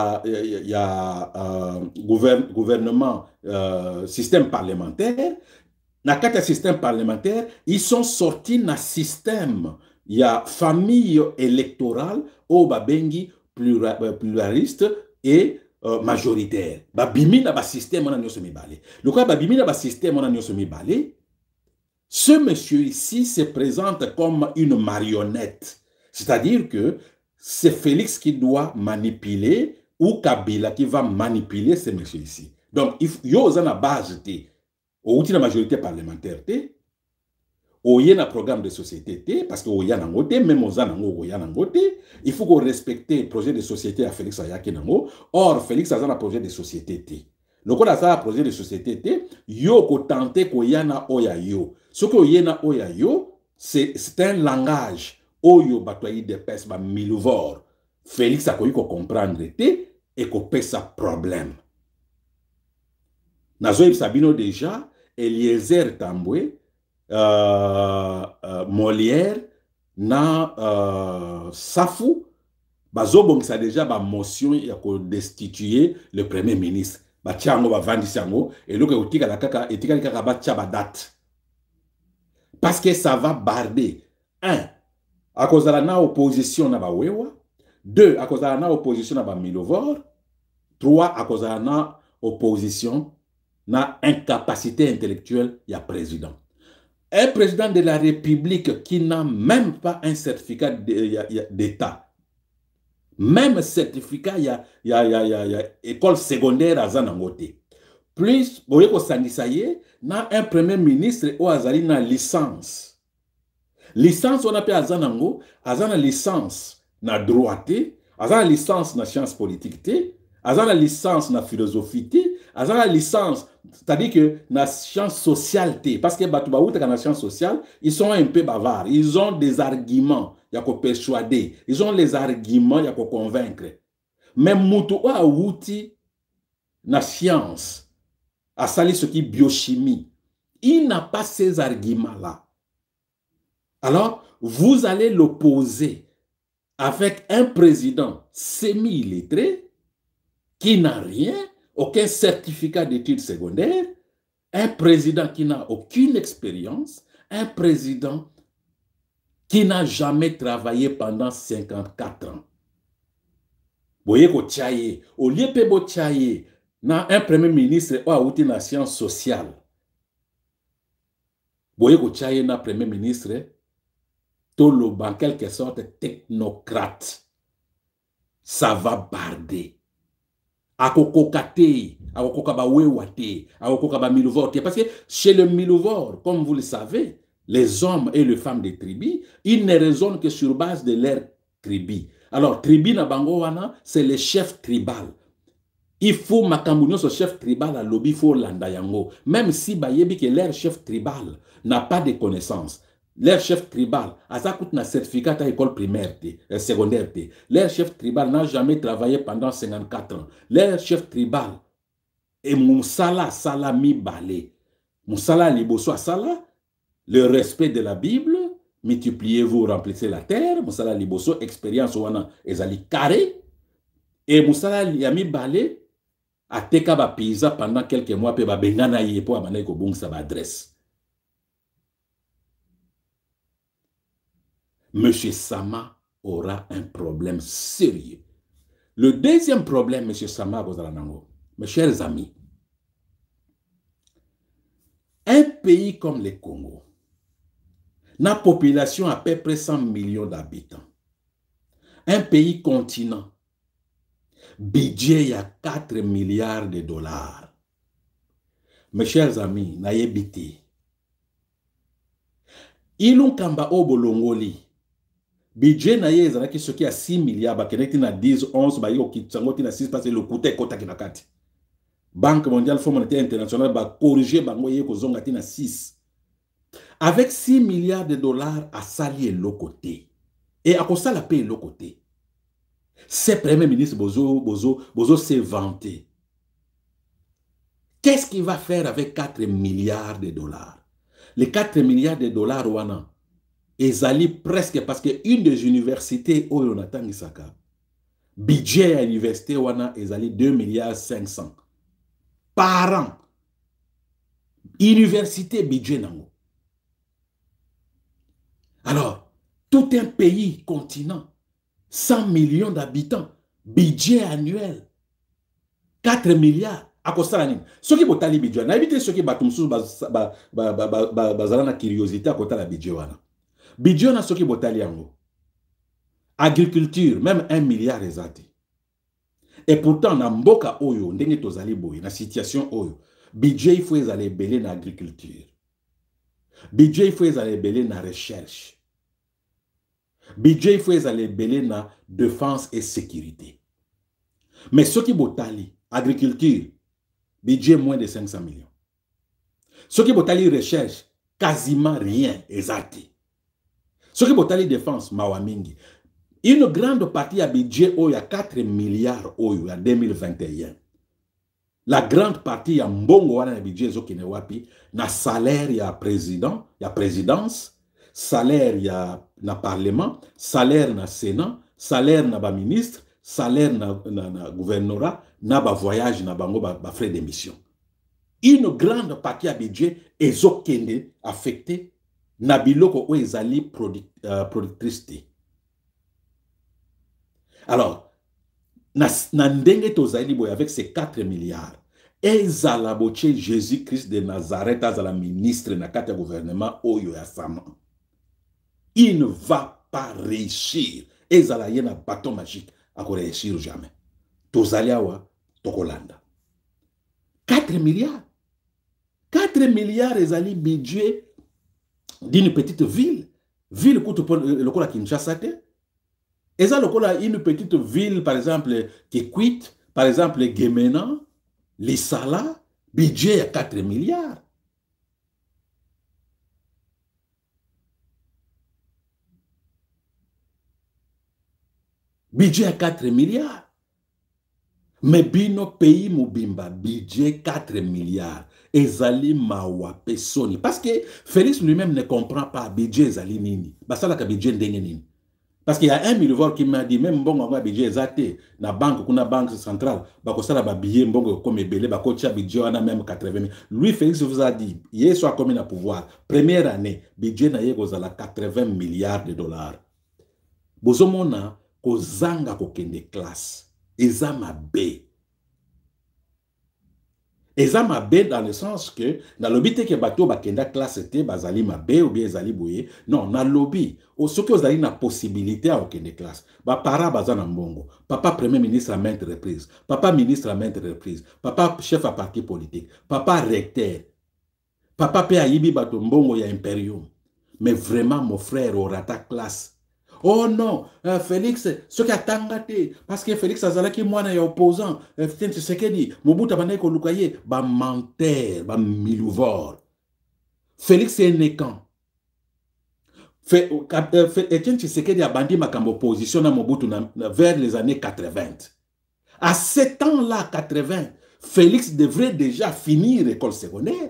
a gouvernement, système parlementaire. Dans le système parlementaire, ils sont sortis dans le système. Il y a famille électorale, au babengi pluraliste et majoritaire. Babimi na ba système on a nyoso mibale. Le quoi babimi na ba système on a nyoso mibale. Ce monsieur ici se présente comme une marionnette. C'est-à-dire que c'est Félix qui doit manipuler ou Kabila qui va manipuler ce monsieur ici. Donc il y a une base au outil de la majorité parlementaire au y a un programme de société parce que y a un côté même aux y a un côté il faut qu'on respecte le projet de société à Félix Ayaki nango. Or Félix a un projet de société le code a un projet de société yo ko tenter ko yana oya yo ce que yana oya yo c'est un langage oyo batoyi de pes ba miluvor Félix a ko comprendre et ko pesa problème nazo sabino déjà Eliezer Tambwe Molière na Safu bazobongisa déjà ba motion ya ko destituer le premier ministre batiango bavandisi yango eloko etikala kaka etikali kaka batia ba date parce que ça va barder. 1 akozala na opposition na bawewa, 2 akozala na opposition na bamilovor, 3 akozala na opposition na incapacité intellectuelle ya président. Un président de la République qui n'a même pas un certificat d'État, même certificat, il y a école secondaire à Zanangote. Plus, vous voyez que na un premier ministre ou azali na licence. Licence, on appelle Azanango, Azana licence na droité, Azana licence na science politique, Azana licence na philosophie, Azana licence, c'est-à-dire que na science sociale, parce que Batouba ou na science sociale, ils sont un peu bavards, ils ont des arguments. Il y a qu'à persuader. Ils ont les arguments, il y a qu'à convaincre. Mais Moutou a outil na science, à salir ce qui est biochimie. Il n'a pas ces arguments-là. Alors, vous allez l'opposer avec un président semi-illettré qui n'a rien, aucun certificat d'études secondaires, un président qui n'a aucune expérience, un président qui n'a jamais travaillé pendant 54 ans. Boye ko tchaye, au lieu de bo tchaye, na un premier ministre ou a outi na science sociale. Boye ko tchaye na premier ministre, tolo en quelque sorte technocrate. Ça va barder. Akoko kate, akoko kaba wewate, akoko kaba milouvote. Parce que chez le milouvore, comme vous le savez, les hommes et les femmes des tribus, ils ne raisonnent que sur base de leur tribu. Alors, tribu na bangowana, c'est le chef tribal. Il faut makambounio ce chef tribal à lobby, il faut landayango. Même si bayebi que leur chef tribal n'a pas de connaissances. Leur chef tribal, à ça coûte un certificat à l'école primaire, secondaire. Leur chef tribal n'a jamais travaillé pendant 54 ans. Leur chef tribal est Moussala Salami Balé. Moussala Liboso Sala. Le respect de la Bible, multipliez-vous, remplissez la terre. Moussala Liboso, expérience wana ezali carré. Et Moussala Yami Balé a teka ba pizza pendant quelques mois, pe ba bengana ye po amana ko bung sa ba adresse. Monsieur Sama aura un problème sérieux. Le deuxième problème, Monsieur Sama Gozalanango, mes chers amis, un pays comme le Congo, na population à peu près 100 millions d'habitants. Un pays continent. Budget, il y a 4 milliards de dollars. Mes chers amis, naïbité. Ilon Kamba Obolongoli. Budget naïe, il ce qui a 6 milliards, bah, qui na 10, 11, bah, yo, qui sango, na 6, parce que le coût est kota kinakati. Banque mondiale, Fonds monétaire international, bah, corriger, bah, moye, ko zonga, na 6. Avec 6 milliards de dollars à salier l'autre côté. Et à cause de la paix l'autre côté. Ce premier ministre Bozo s'est vanté. Qu'est-ce qu'il va faire avec 4 milliards de dollars? Les 4 milliards de dollars, wana, ils allaient presque, parce qu'une des universités, où on attend Isaka, budget à l'université, wana, ils allaient 2 milliards 500 par an. Université, budget nango. Alors, tout un pays, continent, 100 millions d'habitants, budget annuel, 4 milliards, à quoi ça l'anime? Ce qui est le budget, n'habitez ce qui est la curiosité à côté de la budget. Budget, on a ce qui est agriculture, même 1 milliard exact. Et pourtant, dans Mboka Oyo, ndenge tozali boy, na situation Oyo, budget, il faut aller belé dans l'agriculture. Budget, il faut aller belé dans la recherche. Budget, il faut aller belé dans la défense et sécurité. Mais ce qui botali, agriculture, budget moins de 500 millions. Ce qui botali recherche, quasiment rien, exact. Ce qui botali défense, mawamingi. Une grande partie à budget, il y a 4 milliards en 2021. La grande partie a mbongo wana na budget zo kine wapi na salaire ya président, ya présidence, salaire ya na parlement, salaire na sénat, salaire na ba ministre, salaire na gouvernorat, na ba voyage na bango ba frais d'émission. Une grande partie à budget ezokende affecté na biloko o ezali productrice. Alors, na ndenge tozali boy avec ces 4 milliards, ezala boche Jésus-Christ de Nazareth azala ministre na kati ya gouvernement oyo ya sama. Il ne va pas réussir. Ezala yena bâton magique à réussir jamais. Tozali awa tokolanda. 4 milliards. 4 milliards ezali budget d'une petite ville. Ville coûte le cola Kinshasa te. Eza le cola une petite ville par exemple qui quitte par exemple Gemena, Lisala, budget à 4 milliards. Budget à 4 milliards. Mais bino pays mobimba, budget 4 milliards. Ezali mawa pesoni. Parce que Félix lui-même ne comprend pas budget ezali nini. Basala ka budget ndenge nini. Parce qu'il y a un milliard qui m'a dit, même bon, on va budget ezate, na banque, kuna banque centrale, bakosala ba billet mbongo comme belé, bakotia budget, on a même 80 000. Lui, Félix vous a dit, hier soit comme il a pouvoir. Première année, budget na yegozala 80 milliards de dollars. Bozomona, kozanga kokende classe. Eza mabe. Eza mabe dans le sens que, dans le but que bateau bakenda classe te, bazali mabe ou bien ezali boye. Non, dans le lobby, ce que vous avez la possibilité à okende classe. Ba para bazana mbongo. Papa premier ministre à maintes reprises. Papa ministre à maintes reprises. Papa chef à parti politique. Papa recteur. Papa pe ayibi bato mbongo ya imperium. Mais vraiment, mon frère aura ta classe. Oh non, Félix, ce qui a tangaté, parce que Félix Azalaki, moi, est opposant, c'est ce qu'il dit, Mobutu Abane Kolukaye, ba menteur, ba milouvor. Félix est nécan. Etienne Tshisekedi a bandi ma opposition à Mobutu vers les années 80. À 7 ans-là, 80, Félix devrait déjà finir l'école secondaire.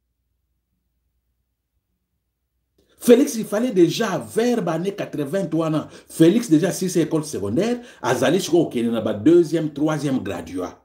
Félix, il fallait déjà, vers l'année 80, Félix, déjà, si c'est école secondaire, Azali, je crois qu'il y a un deuxième, troisième graduat.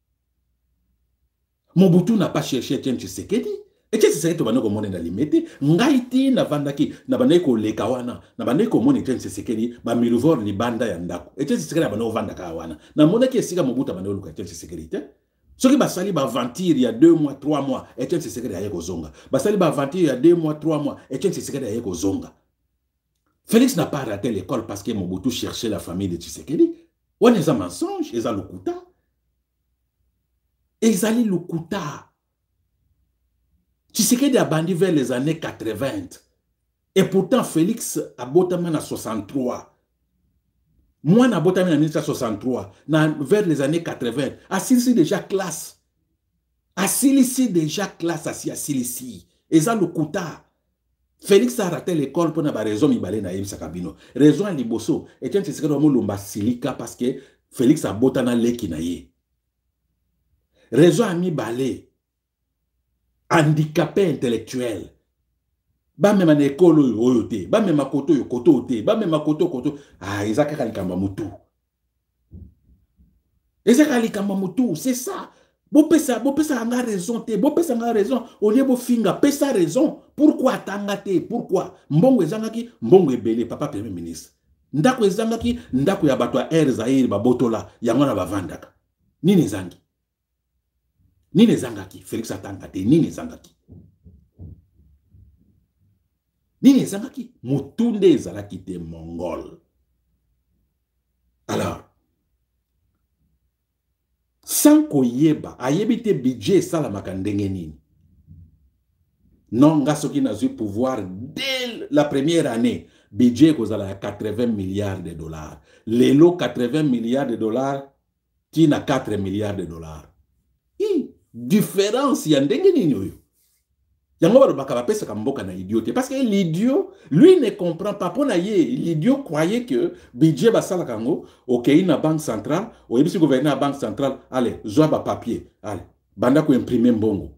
Mobutu n'a pas cherché Etienne Tshisekedi. Etienne Tshisekedi, tu vas nous dans limité. Ngaiti, na vandaki, na bandeko lekawana, na bandeko mon Etienne Tshisekedi, ba miluvor li banda ya ndako. Etienne Tshisekedi, na bandeko vandaka wana. Na monaki esika Mobutu, na bandeko Etienne Tshisekedi, ce qui basali ba aventure il y a 2 mois, 3 mois, Etienne Tshisekedi a yeko zonga. Basali ba aventure il y a 2 mois, 3 mois, Etienne Tshisekedi a yeko zonga. Félix n'a pas raté l'école parce que Mobutu cherchait la famille de Tshisekedi. On est un mensonge, ils ont le kuta. Ils ont le kuta. Tshisekedi a bandi vers les années 80. Et pourtant, Félix a botamé en 63. Moi, na botamé en 1963, vers les années 80, assis déjà classe. Assis déjà classe, assis ici. Et ça, le kuta. Félix a raté l'école pour n'avoir raison, il balait naïm sakabino. Raison à Liboso. Et tiens, c'est que l'on silika parce que Félix a botamé en lekinaye. Raison à mi balé. Handicapé intellectuel. Ba même en école oyote, ba même makoto yokoto ote, ba même makoto koto. Ah, ezaka kalikamba mutu. Ezaka kalikamba mutu, c'est ça. Bo pesa nga raison te, bo pesa nga raison, au lieu bo finga pesa raison. Pourquoi tangate? Pourquoi? Mbongo ezangaki, mbongo ebele papa premier ministre. Ndako ezangaki, ndako ya bato ya Zaire ba botola, yango na bavandaka. Nini zangi? Nini zangaki? Félix atangate, nini zangaki? Nini ezangaki? Mutunde ezalaki te mongol. Alors, sans koyeba, ayebite budget salamaka ndenge nini. Non, ngasoki n'a eu pouvoir dès la première année. Budget kozala 80 milliards de dollars. Lelo 80 milliards de dollars, qui n'a 4 milliards de dollars. Différence, il y a ndenge nini oyo. Parce que l'idiot, lui ne comprend pas. L'idiot croyait que budget basala kango, ok, na banque centrale, ou ebisi gouverner la banque centrale, allez, zoaba papier, allez, banda ko imprimer mbongo,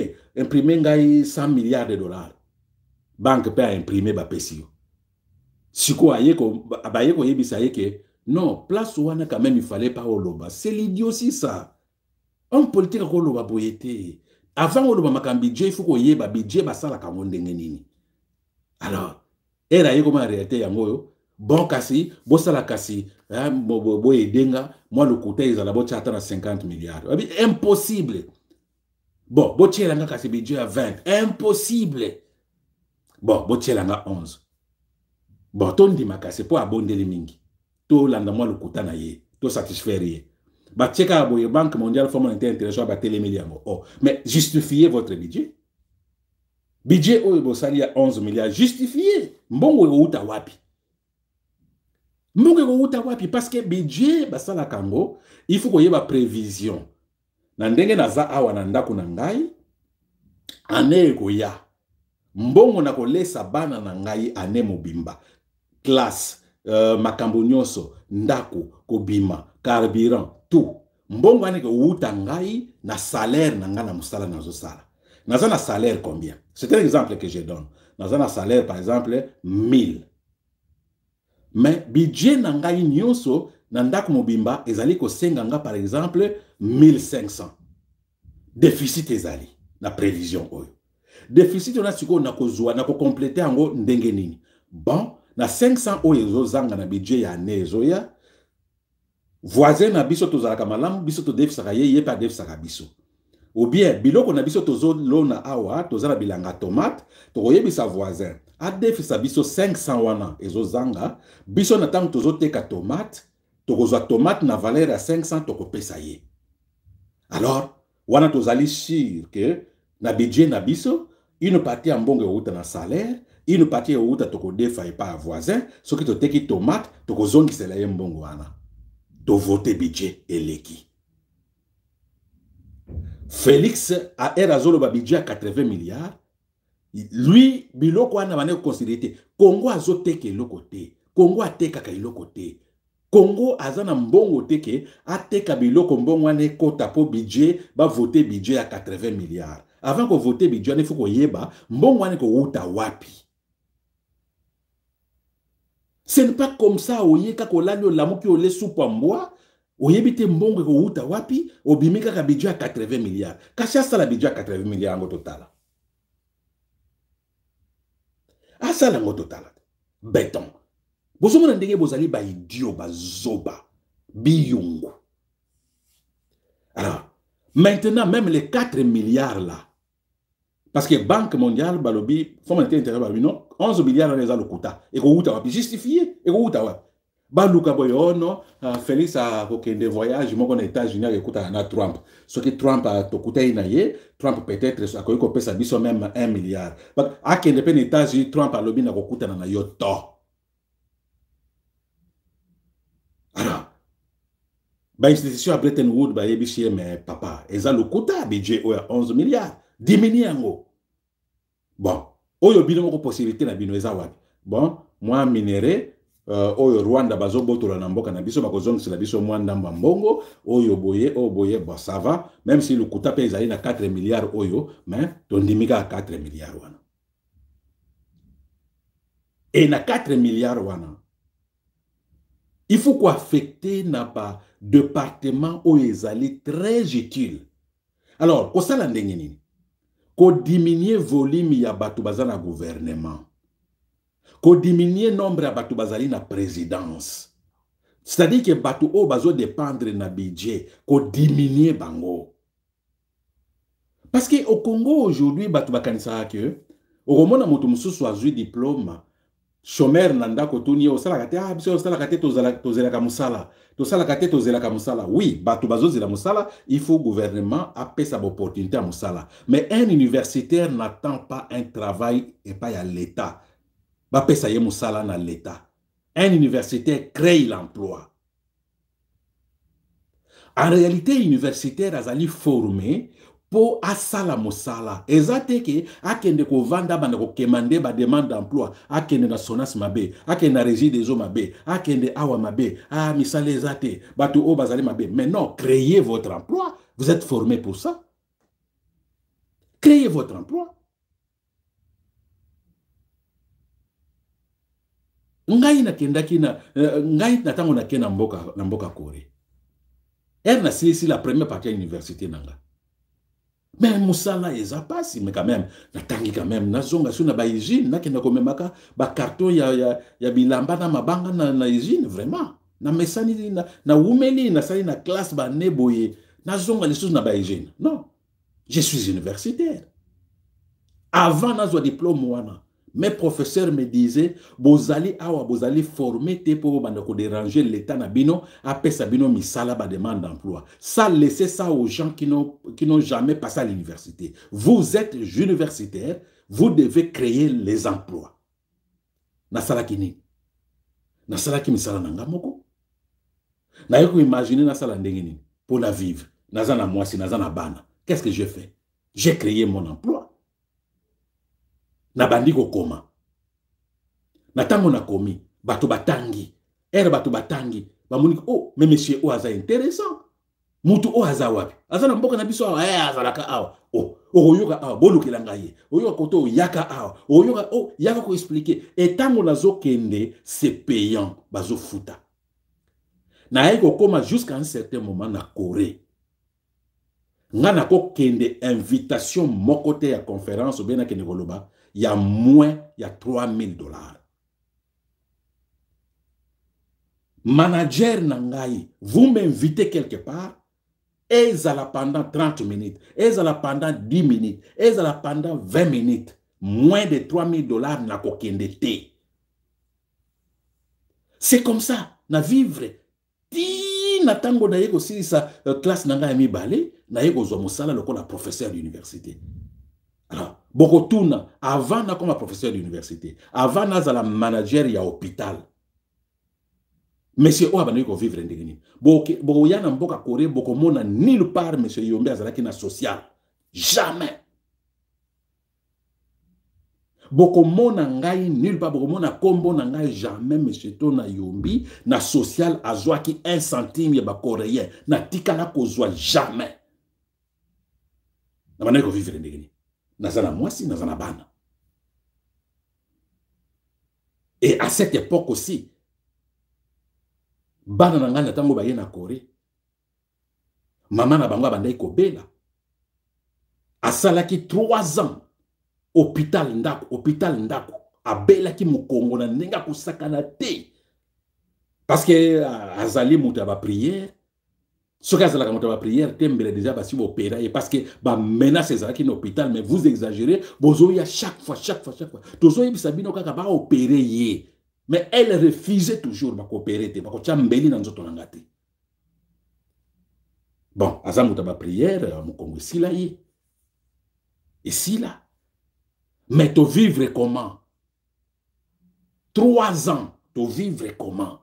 imprimer ngai 100 milliards de dollars. Banque peut imprimer ba pesio. Siko abaye ko yebisa yeke non, place wana quand même il fallait pas oloba. C'est l'idiotie ça. En politique ko oloba boyete. Avant oloba makambi budget, il faut ko yeba budget basala ka ndenge nini. Alors, era yeko ma réalité yango yo. Bon kasi, bosala kasi, bo edenga, moi le côté ils ala bo tchata na 50 milliards. Impossible. Bon, bo tchelanga kasi budget à 20. Impossible. Bon, bo tchelanga 11. Bon, ton di makase po abondeli mingi. To landa moi le kota na ye. To satisfaire ye. Ba tcheka aboye Banque mondiale Fonds monétaire international ba tele milliards. Oh, mais justifiez votre budget. Budget oyo bo sali ya 11 milliards justifié. Mbongo ko uta wapi? Mbongo ko uta wapi parce que budget basala kango, il faut ko yeba prévision. Na ndenge naza awa na ndako na ngai ane ko ya. Mbongo na kolesa bana na ngai ane mobimba. Classe, makambo nyonso, ndako, kobima, carburant, tout. Mbongo ane ko uta ngai na salaire na nga na musala na zo sala. Naza na salaire combien? C'est un exemple que je donne. Naza na salaire par exemple 1000. Mais budget na ngai nyonso na ndako mobimba ezali ko senga nga par exemple 1500. Déficit ezali na prévision oyo. Déficit on a siko na kozwa na ko compléter yango ndenge nini. Bon, na 500 oyo ezozanga na budget ya nezo ya voisin na biso tozalaka malamu biso to defisaka ye pa defisaka biso. Ou bien biloko na biso tozo lona awa tozala bilanga tomate to yebisa voisin a defisa biso 500 wana ezozanga biso na tango tozo teka tomate to kozwa tomate na valeur ya 500 to kopesa ye. Alors wana tozali sûr que na budget na biso une partie ya mbongo euta na salaire, une partie euta to kodefa e pa voisin, soki to teki tomate to kozongisela ye mbongo wana. To voter budget eleki. Félix a erazolo ba budget à 80 milliards. Lui, biloko wana bane considéré Congo azoteke eloko te. Congo ateka ka eloko te. Congo azana mbongo teke ateka biloko mbongo wana kota po budget ba voter budget à 80 milliards. Avant que voter budget il faut ko yeba mbongo wana ko uta wapi. Ce n'est pas comme ça oyeka ko lali olamuki ole soupe mboa. Oyebite mbongo ko uta wapi obimika ka budget à 80 milliards. Kasi asa la budget à 80 milliards en total. Asa la ngo total. Béton. Bozomo na ndenge bozali ba idiot ba zoba biyungu. Alors, maintenant même les 4 milliards là. Parce que Banque mondiale balobi Fonds monétaire international balobi non 11 milliards les a le quota et ko uta wapi justifié et ko uta wapi. Baluka boyo no Félix a kokende voyage moko na États-Unis akuta na Trump. Ce que Trump a tokuta ina ye, Trump peut-être akoyiko pesa biso même 1 milliard. But akende pe na États-Unis Trump alobi na kokuta na yo to. Alors, ba institution à Bretton Woods ba yebishi mais papa, eza lokuta budget o 11 milliards. Diminuer yango. Bon, oyo bino moko possibilité na bino eza wapi. Bon, moi minéré oyo Rwanda bazobotola na mboka na biso bakozongisela biso mwa ndamba mbongo oyo boye o boye bon ça va même si le kuta pe ezali na 4 milliards oyo mais tondimika à 4 milliards wana et na 4 milliards wana il faut quoi affecter na ba département oyo ezali très utile. Alors ko sala ndenge nini ko diminuer volume ya bato bazana gouvernement. Ko diminuer nombre ya bato bazali na présidence. C'est-à-dire que bato o bazo dépendre na budget, ko diminuer bango. Parce que au Congo aujourd'hui bato bakanisa que au mona moto mususu azui diplôme chômeur nanda ko tuni o sala kate biso sala kate tozela ka musala. To sala kate tozela ka musala. Oui, bato bazo zela musala, il faut gouvernement appeler sa opportunité à musala. Mais un universitaire n'attend pas un travail et pas à l'État. Ba pesa ye musala na l'État. Un universitaire crée l'emploi. En réalité, universitaire azali formé pour asala musala. Ezate ke akende ko vanda banda ko kemande ba demande d'emploi, akende na Sonas mabe, akende na Régie des eaux mabe, akende awa mabe, misale ezate, batu o bazali mabe. Mais non, créez votre emploi. Vous êtes formé pour ça. Créez votre emploi. ngai nakendaki ngai natango nakenda na mboka Corée. Elle n'a si la première partie à l'université nanga. Mais musala eza pasi, mais quand même natangi quand même nazonga sur na ba usine nakenda komemaka ba carton ya bilamba na mabanga na usine vraiment. Na mesani na umeli na sali na classe ba neboye nazonga les choses na ba usine. Non. Je suis universitaire. Avant nazwa diplôme wana, mes professeurs me disaient bozali awa bozali formé te pour bandako déranger l'état na bino après sa bino misala ba demande d'emploi. Ça laissez ça aux gens qui n'ont jamais passé à l'université. Vous êtes universitaire, vous devez créer les emplois. Nasala kini. Nasala ki misala nanga moko. Na yoko imaginer nasala ndenge nini pour la vivre. Nazana mwasi nazana bana. Qu'est-ce que je fais? J'ai créé mon emploi. Na bandiko koma. Na tango na komi, bato batangi. Bato batangi. Bamoni, oh, mais monsieur o aza intéressant. Mutu o aza wapi. Aza na mboka na biso awa, azalaka awa. Oh, oyoka awa, boluki langa ye. Oyoka koto yaka awa. Oyoka, oh, yaka ko expliquer. Et tango na zo kende, c'est payant, bazo futa. Na eko koma jusqu'à un certain moment na Corée. Ngana ko kende invitation mokote ya conférence ou bien na kende koloba. Il y a moins, il y a $3,000. Manager Nangaï, vous m'invitez quelque part, et là pendant 30 minutes, et là pendant 10 minutes, et là pendant 20 minutes, moins de $3,000 n'a qu'aucun été. C'est comme ça, na vivre. Ti na tango na yeko si sa classe Nangaï mi balé, na yeko zo mosala loko na professeur d'université. Alors, Bokotuna, avant na comme professeur d'université, avant na la manager ya hôpital. Monsieur Oa baniko vivre ndengeni. Boko yana mboka Corée, boko mona nulle part monsieur Yombe azalaki na social. Jamais. Boko mona ngai nulle part, boko mona kombo na ngai jamais monsieur Tona Yombi na social azwaki 1 centime ya ba coréen na tikala kozwa jamais. Na baniko vivre ndengeni. Nazana mwasi, nazana bana. Et à cette époque aussi, bana nanga na tango baye na Corée. Maman na bango bandai ko bela. Asalaki 3 ans hôpital ndako. Abela ki mukongo na nenga kusakana te. Parce que azali muta ba prière. Ce cas là, quand on va prière, tembele déjà parce que vous opérez parce que bah menace ces qui hôpital, mais vous exagérez. Bozo ya chaque fois. Tozo yi sabino kaka ba opérer ye, mais elle refusait toujours ba coopérer te, ba ko chambeli na nzoto nangate. Bon, azamuta ba prière, mu Congo ici là yi. Ici là. Mais to vivre comment? 3 ans, to vivre comment?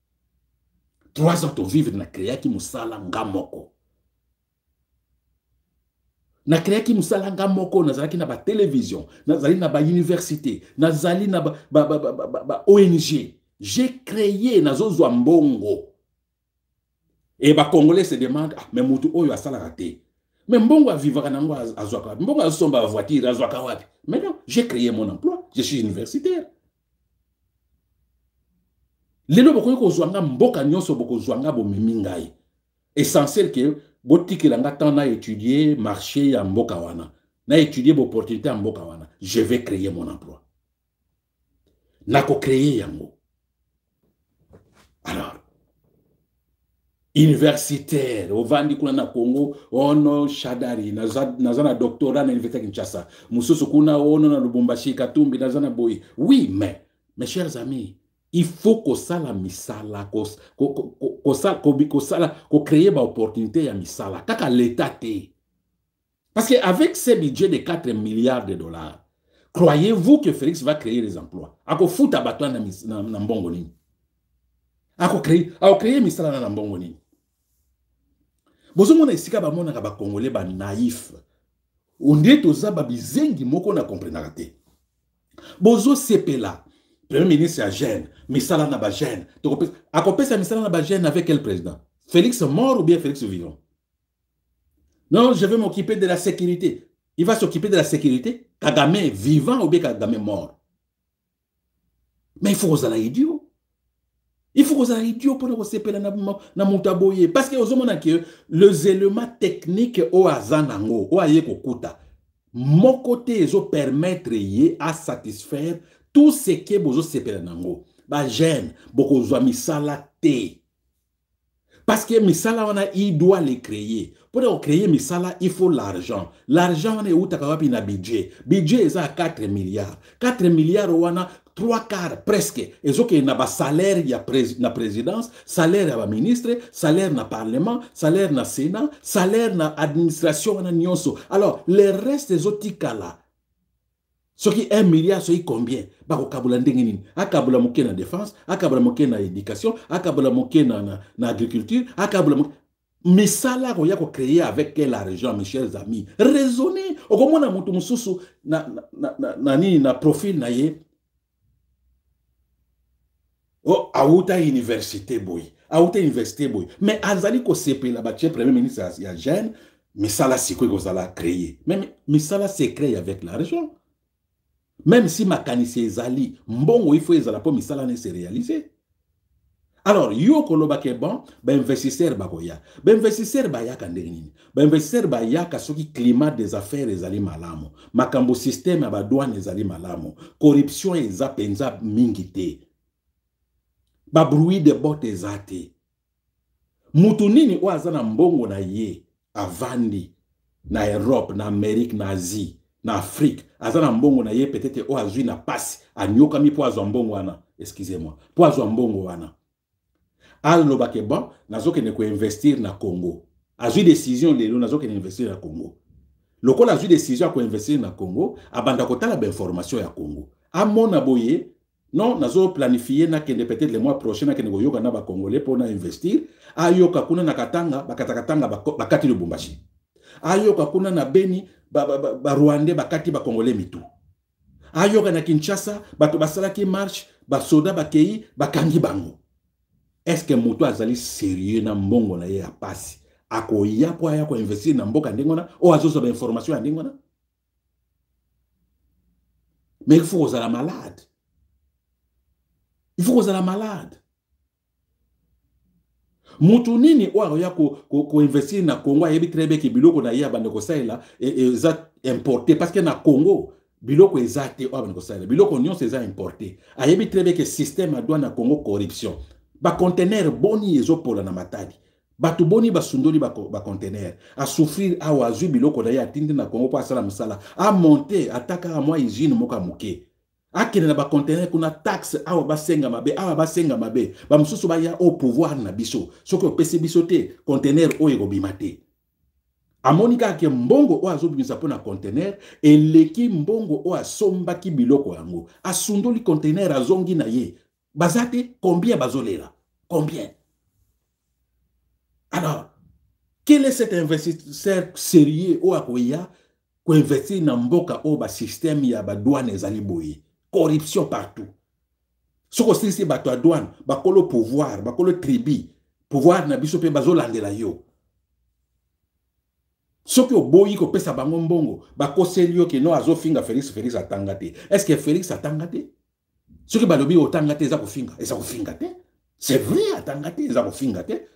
3 ans to vivre na créaki musala ngamoko. Na créaki musala ngamoko, nazalaki na ba télévision, nazali na ba université, nazali na ba ONG. J'ai créé nazozwa mbongo. Et ba Congolais se demandent, ah, mais mutu oyo asala raté. Mais mbongo a vivre nango azwaka. Mbongo azomba voiture azwaka wapi. Mais non, j'ai créé mon emploi, je suis universitaire. Lelo boko ko zwanga mboka nyonso boko zwanga bo mimingai. Essentiel que botiki langa tant na étudier marché ya mboka wana. Na étudier l'opportunité en mboka wana. Je vais créer mon emploi. Nako créer yango. Alors universitaire au vandi kuna na Congo ono shadari nazana doctorat na université Kinshasa. Mususu kuna ono na Lubumbashi Katumbi nazana boy. Oui, mais mes chers amis, il faut que ça la misala, qu'on crée une opportunité à misala. Kaka l'État te. Parce qu'avec ce budget de 4 milliards de dollars, croyez-vous que Félix va créer des emplois? Ako futa batwa na mbongo nini? Ako créer misala na mbongo nini? Bozo mona isika ba mona ka ba Congolais ba naïf. Ondie toza ba bizengi moko na comprendre te. Bozo sepela. Premier ministre à Gênes, Misala na ba Gênes. A copé Misala na ba Gênes avec quel président? Félix mort ou bien Félix vivant? Non, je vais m'occuper de la sécurité. Il va s'occuper de la sécurité. Kagame vivant ou bien Kagame mort? Mais il faut que vous ayez idiot. Il faut que vous idiot pour que vous na mutaboye. Parce que que les éléments techniques au azanango, au aye kokuta, mon côté, ils permettre à satisfaire tout ce que vous sepele nango. Ba gêne, beaucoup zo misala te. Parce que misala il doit les créer. Pour créer misala, il faut l'argent. L'argent on est où t'as na budget. Budget est à 4 milliards. 4 milliards wana 3/4 presque. Et ce qui n'a salaire ya na présidence, salaire ya ministre, salaire na parlement, salaire na sénat, salaire na administration na nyonso. Alors, le reste des autres là. Ce qui est 1 milliard, c'est combien? Bako kabula ndengini. Akabula moké na défense, akabula moké na éducation, akabula moké na agriculture, akabula moké. Mais ça là, on y a créé avec quel argent, mes chers amis? Raisonnez. Au comment na mutu mususu na profil na ye. Oh, aouta université boy. Aouta université boy. Mais azali ko CP là, le premier ministre ya jeune, mais ça là c'est quoi que ça l'a créé? Mais ça là c'est créé avec l'argent. Même si ma kanise zali, mbongo il faut ezala po misala ne se réaliser. Alors, yo koloba ke bon, ben investisseur bakoya. Ben investisseur ba yaka ndengini. Ben investisseur ba yaka soki climat des affaires ezali malamu. Makambo système ba douane ezali malamu. Corruption eza penza mingite. Ba bruit de botte ezate. Mutu nini oaza na mbongo na ye avandi na Europe, na Amérique, na Asie. Na Afrique, azana mbongo na ye peut-être o azui na passe anyoka mi po azwa mbongo wana, excusez-moi, po azwa mbongo wana. Aloba ke bon, nazoke ne ko investir na Congo. Azui décision lelo nazoke ne investir na Congo. Lokola azui décision ko investir na Congo, abanda kotala ba information ya Congo. Amona boye, non, nazo planifier na kende peut-être le mois prochain na kende ko yoka na ba Congolais pour na investir, ayoka kuna na Katanga, bakatakatanga bakati Lubumbashi. Ayoka kuna na Beni ba Rwandais bakati ba Congolais mitu. Ayoka na Kinshasa bato basala ki marche ba soda bakei bakangi bango. Est-ce que mutu azali sérieux na mbongo na ye ya pasi? Ako ya po ya ko investir na mboka ndengona o azoso ba information ya ndengona? Mais il faut oser la malade. Il faut oser la malade. Mutu nini oya ko investir na Congo ayebi très bien que biloko na ya bande ko saila eza importé parce que na Congo biloko ezate oya bande ko saila biloko nyonso eza importé. Ayebi très bien que système a douane na Congo corruption. Ba conteneur boni ezopola na matadi. Batu boni basundoli ba conteneur a souffrir a wazu biloko na ya tindi na Congo pa sala musala a monter ataka a moi usine moka moke. Akene na ba conteneur kuna taxe awa basenga mabe ba mususu ba ya au pouvoir na biso soki opesi biso te conteneur oyo ekobima te. Amonika ke mbongo o azobimisa po na conteneur eleki mbongo o asombaki biloko yango asundoli conteneur azongi na ye bazate combien bazolela combien. Alors quel est cet investisseur sérieux o akoya ko investir na mboka o ba système ya ba douane ezali boye? Corruption partout. Ce que c'est bato à douane, bakolo pouvoir, bakolo tribu, pouvoir na biso pe bazo landela yo. Ce que boyi ko pesa bango mbongo, bako selio ke no azo finga Félix atangate. Est-ce que Félix atangate? Ce que balobi otangate za ko finga, eza ko fingate? C'est vrai atangate eza ko fingate.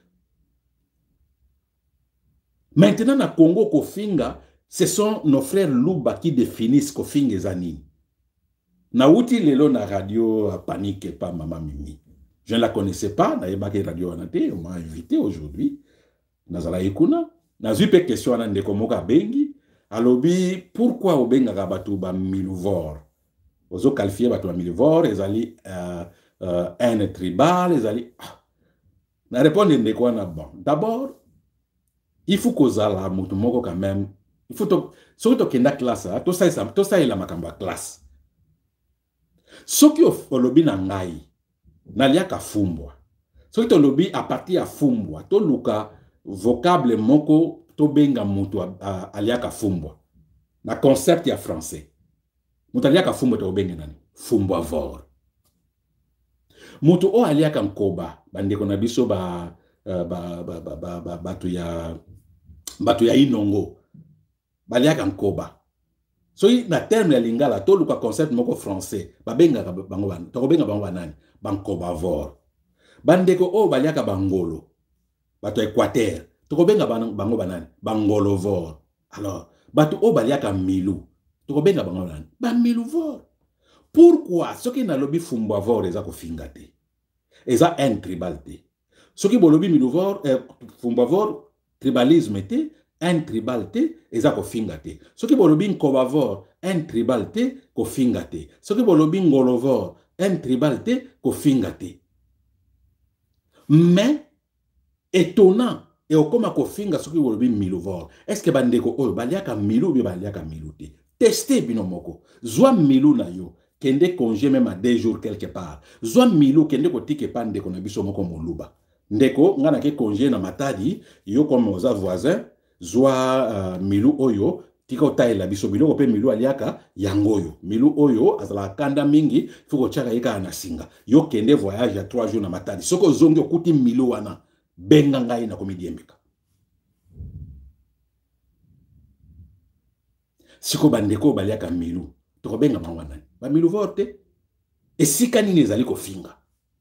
Maintenant na Congo ko finga, ce sont nos frères Luba qui définissent ko finga ezanini. Na outi lelo na radio Panique pas Maman Mimi. Je ne la connaissais pas, na yebake radio anate, on m'a invité aujourd'hui. Nazala ikuna, na zupe question na ndeko moka bengi, alobi pourquoi obenga ka batu ba milivore. Ozo qualifier batu ba milivore, ezali un tribal, ezali na répondre ndeko na bon. D'abord, il faut kozala mutu moko quand même. Il faut to so to kenda classe, to sa ila makamba classe. Soki olobi na ngai naliaka fumbwa. Soki to lobi a partir ya fumbwa to luka vocable moko to benga mutu aliaka fumbwa. Na concept ya français. Mutu aliaka fumbwa to benga nani? Fumbwa vor. Mutu o aliaka nkoba bandeko na biso batu ya inongo. Baliaka nkoba. So na terme ya lingala to luka concept moko français ba benga bango ban to benga bango nani banko bavor bandeko o baliaka bangolo bato Équateur tokobenga bango banani bangolovore. Alors bato o baliaka milu tokobenga bango banani bamiluvore. Pourquoi soki nalobi fumbwavore eza kofinga te eza un tribal te, soki bolobi miluvore fumbwavore tribalisme te, un tribal te eza kofinga te, soki bolobi nkobavore un tribal te kofinga te, soki bolobi ngolovore un tribal te kofinga te. Mais étonnant et okoma kofinga soki bolobi miluvore. Est-ce que bandeko oyo baliaka milu ou baliaka milu te? Testez bino moko. Zwa milu na yo kende congé même à 2 jours quelque part. Zwa milu kende kotike pa ndeko na biso moko moluba. Ndeko ngana ke congé na matadi yo comme oza voisin zwa milu oyo tika otaela biso biloko pe milu aliaka yangoyo. Milu oyo azala kanda mingi fuko chaka yeka na singa. Yo kende voyage ya 3 jours na matadi. Soko zongi okuti milu wana benga ngai na komidi embeka. Siko bandeko baliaka milu tokobenga bango nani ba milu vorte esika nini ezali kofinga.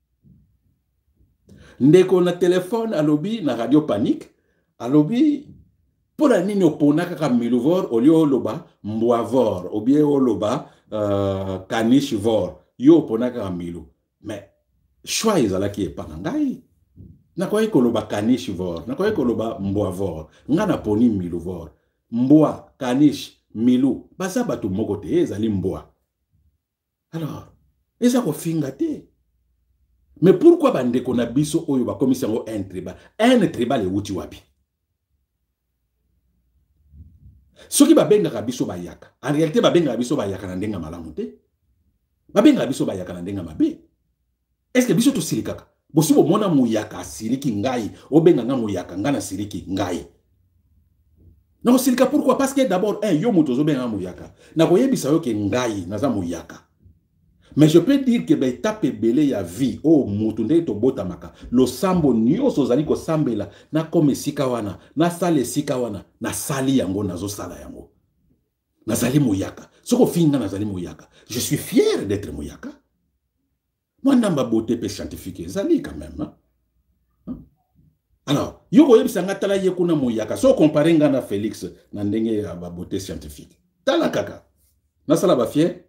Ndeko na telefone alobi na radio panique alobi pona nini oponaka ka miluvor olio loba mbwavor obie oloba kanish vor yo oponaka ka milu. Mais choix ezalaki epana ngai nakoki koloba kanish vor nakoki koloba mbwavor nga na poni miluvor mbwa kanish milu baza bato moko te ezali mbwa. Alors eza kofinga te. Mais pourquoi bandeko na biso oyo bakomisi yango un tribal? Un tribal euti wapi? Soki babengaka biso bayaka, en réalité babengaka biso bayaka na ndenga malamu te. Babengaka biso bayaka na ndenga mabe. Est-ce que biso to silikaka? Bosi bo mona muyaka siliki ngai, obenga nga muyaka ngana siliki ngai. Non silika pourquoi? Parce que d'abord yo moto zo benga muyaka. Na koyebisa yo ke ngai naza muyaka. Mais je peux dire que ben tape belé ya vie oh mutunde to botamaka lo sambo nyoso zali ko sambela na comme sika wana na sale sika wana na sali yango nazo sala yango nazali muyaka soko finga nazali muyaka. Je suis fier d'être muyaka. Moi namba beauté pe scientifique zali quand même hein? Alors yoko yebisa ngatala yekuna muyaka so comparer nga na Félix na ndenge ya ba beauté scientifique tala kaka na sala ba fier.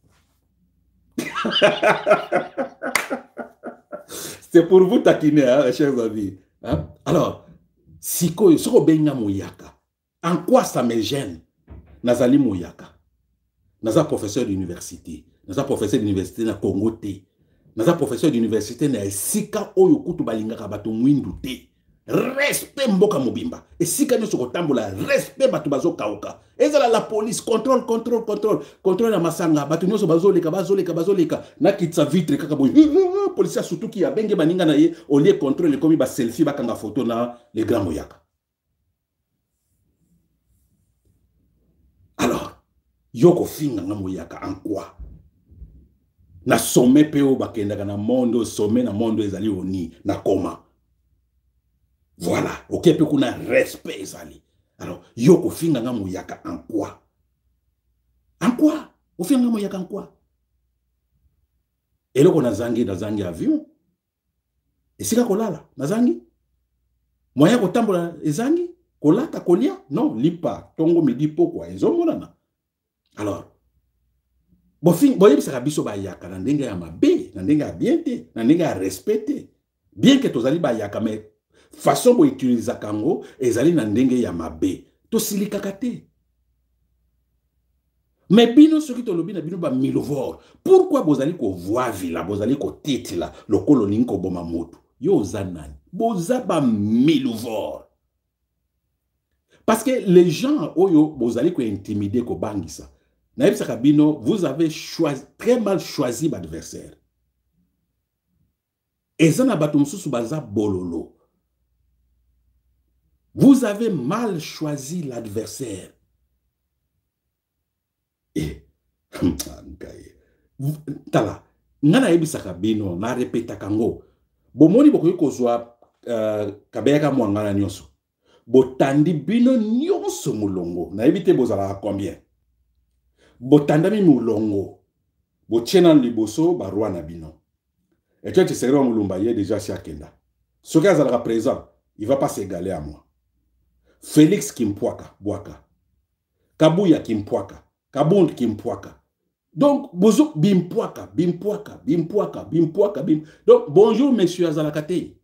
C'est pour vous taquiner, hein, chers amis. Hein? Alors, siko soko benga mouyaka. En quoi ça me gêne? Nazali mouyaka. Naza professeur d'université. Naza professeur d'université na Congo te. Naza professeur d'université na sika oyo kutu balingaka bato mwindu te. Respect mboka mobimba. Et sika nyo soko tambola, respect bato bazo kaoka. Ezala la police, contrôle na masanga, bato nyo so bazoleka. Na kitsa vitre kaka boy. Police surtout qui a benge baninga na ye, au lieu contrôle komi ba selfie bakanga photo na les grands moyaka. Alors, yoko finga nga moyaka en quoi? Na sommet peo bakenda na mondo, sommet na mondo ezali oni, na koma. Voilà, ok, peu qu'on a respect, ezali. Alors, yoko finga nga moyaka en quoi? En quoi? Au finga nga moyaka en quoi? Et là, on a zangi avion. Et c'est quoi kolala? Nazangi? Moya ko tambola ezangi? Kolata kolia? Non, lipa. Tongo midi pourquoi? Ezomolana. Alors, boyeb saka biso ba yaka na ndenge ya mabe, na ndenge ya bien te, na ndenge ya respecté. Bien que tozali ba yaka mais façon bo utiliser kango ezali na ndenge ya mabe. To silikaka te. Mais bino soki to lobi na bino ba miluvor. Pourquoi bozali ko voix vila, bozali ko titila, lokolo ninko boma moto. Yo zanani. Boza ba miluvor. Parce que les gens oyo bozali ko intimider ko bangisa. Na yebisa bino, vous avez très mal choisi l'adversaire. Et ça na bato mususu baza bololo. Vous avez mal choisi l'adversaire. Et, tala, ngana yebisaka bino, na repeta kango. Bomoni bokoki kozwa kabeyaka mwangana nyonso. Botandi bino nyonso mulongo. Na yebite bozala combien? Botandami mulongo. Botiena liboso barwa na bino. Et tu sais, Mulumba, il est déjà chez Akenda. Ce gars sera présent, il ne va pas s'égaler à moi. Félix Kimpwaka, Bwaka. Kabuya Kimpwaka. Kabund Kimpwaka. Donc, bonjour, Bimpwaka, Bimpwaka, Bimpwaka, Bimpwaka, Bim. Donc, bonjour, monsieur Azalakate.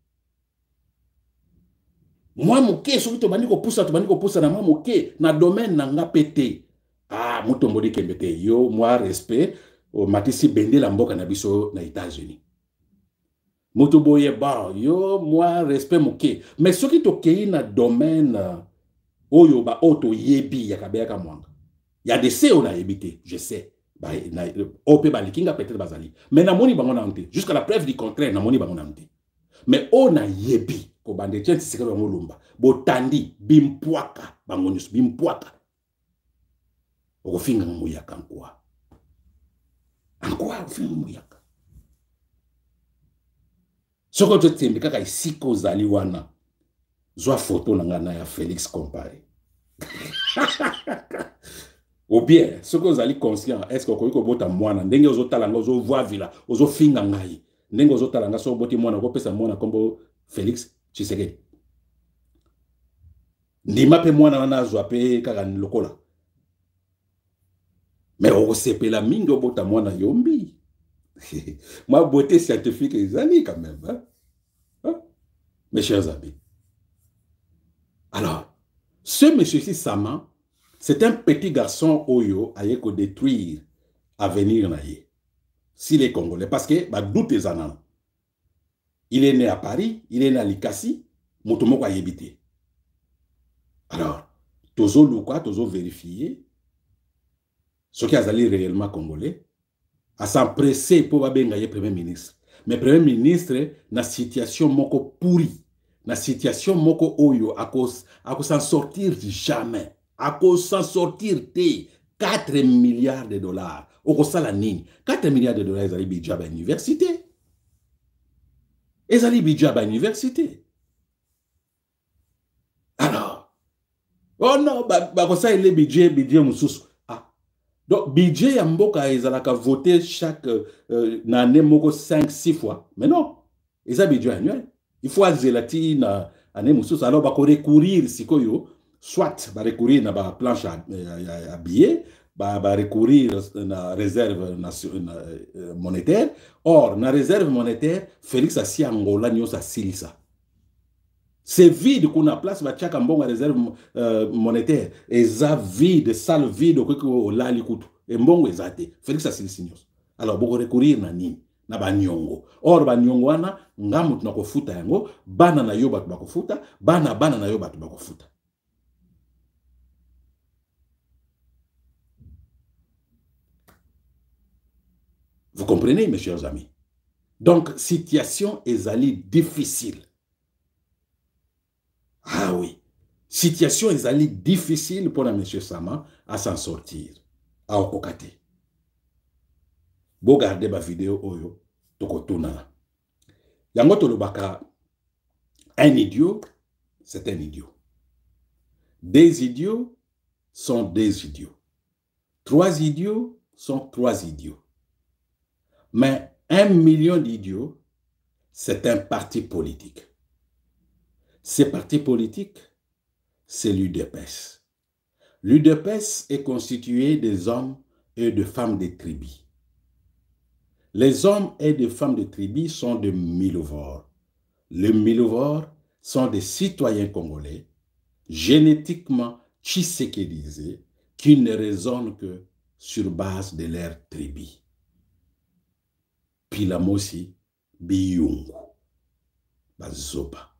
Moi, moké, soki to bandi ko poussa na moi moké, na domaine na nga pété. Ah, mutombodi kembete. Yo, moi, respect, matisi bende la mboka na biso na États-Unis. Motoboye ba, yo, moi, respect moké. Mais soki to kei na domaine, oyo ba, oto yebi, yakabeya ka mwanga. Il y a des CO na yebite, je sais. OP balikinga peut-être bazali. Mais na moni bango na ante. Jusqu'à la preuve du contraire, na moni bango na ante. Mais on a yebi. Ko bande tient sikero bango lumba. Botandi, bimpwaka. Bango nyus, bimpwaka. Oko finga muyaka nkwa. Nkwa, finga muyaka. Soko to tembe kaka isiko zali wana. Zwa photo na ngana ya Félix comparé. Ou bien, ce que vous allez conscient, est-ce que vous avez un moine, ndenge ozo talanga ozo voir vila, ozo finga ngai, ndenge ozo talanga so boti moine, ko pesa moine comme Félix Tshisekedi. Ndima pe moine na zo pe kaka lokola. Mais on sepela mingo bota moine yombi. Ma beauté scientifique les années quand même, hein? Mes chers amis. Alors, ce monsieur-ci Sama, c'est un petit garçon Oyo à yeko détruire à venir naïe. S'il est congolais, parce que bah doute les anan. Il est né à Paris, il est né à Likasi, Motomoko a yébité. Alors, tozo lukwa, tozo vérifier ce qui a allé réellement congolais, à s'empresser pour babengaye premier ministre. Mais premier ministre, na situation moko pourri, na situation moko Oyo, à cause s'en sortir jamais. À cause s'en sortir, 4 milliards de dollars. Au cours de l'année, 4 milliards de dollars, ils allaient bidja à l'université. Ils allaient bidja à l'université. Alors, oh non, comme ça, il est budget, moussous. Ah. Donc, budget, yamboka, ils allaient voter chaque année, 5-6 fois. Mais non, ils allaient budget annuel. Il faut azélati na année moussous. Alors, bah, recourir, si koyo. Soit va recourir à la planche à billets, va recourir à la réserve monétaire. Or, dans la réserve monétaire, Félix a si Angola n'y a silisa. C'est vide qu'on a place, va tchak ambon réserve monétaire. Et ça vide, salle vide, au la likutu. Et mbongo ezate. Félix a silisinyos. Alors, beaucoup recourir na nini? Na banyongo. Or, banyongo wana, ngamut na kofuta yango, bana na yo batu bakofuta, bana na yo batu bakofuta. Vous comprenez, mes chers amis? Donc, situation est allée difficile. Ah oui. Situation est allée difficile pour M. Sama à s'en sortir. À Okokate. Vous regardez ma vidéo, Oyo, Tokotuna. Yango Tolobaka, un idiot, c'est un idiot. Des idiots sont des idiots. 3 idiots sont 3 idiots. Mais 1 million d'idiots, c'est un parti politique. Ce parti politique, c'est l'UDPS. L'UDPS est constitué des hommes et de femmes de tribus. Les hommes et des femmes de tribus sont des Milovores. Les Milovores sont des citoyens congolais, génétiquement tshisekédisés, qui ne raisonnent que sur base de leur tribu. Pilamosi, Biyungu, Bazoba,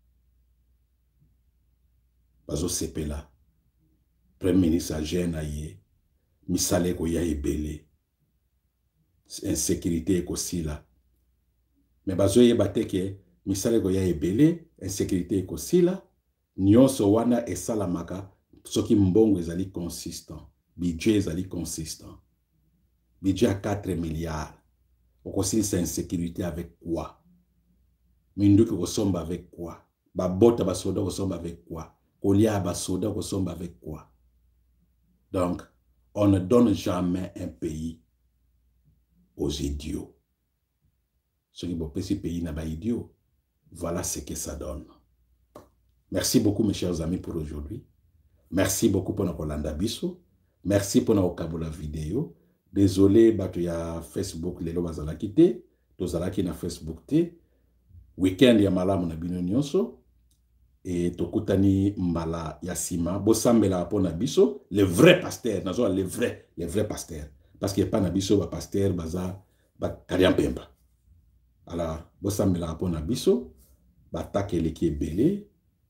Bazo Sepela, Premier ministre Agenaye, Misale Koya Ebele, insécurité ekosila. Mais Bazo Yebateke, Misale Koya Ebele, insécurité ekosila, Nyonso wana esalamaka, soki mbongo ezali consistant, budget ezali consistant, budget à 4 milliards. Aussi, c'est insécurité avec quoi? Minduki ressemble avec quoi? Babota basoda ressemble avec quoi? Kolia basoda ressemble avec quoi? Donc, on ne donne jamais un pays aux idiots. Ce qui est ce pays n'a pas idiot. Voilà ce que ça donne. Merci beaucoup, mes chers amis, pour aujourd'hui. Merci beaucoup pour notre Landabiso. Merci pour notre Kabula vidéo. Désolé, il y a Facebook, les lois à quitter. Tous à qui na Facebook té. Weekend ya malamu na bino nyonso. Et tokutani mbala yasima. Bosambela pona biso. Les vrais pasteurs. Nazo les vrais pasteurs. Parce qu'il n'y a pas na biso ba pasteur baza ba kariam pemba. Alors, bosambela pona biso. Ba takele ki belé.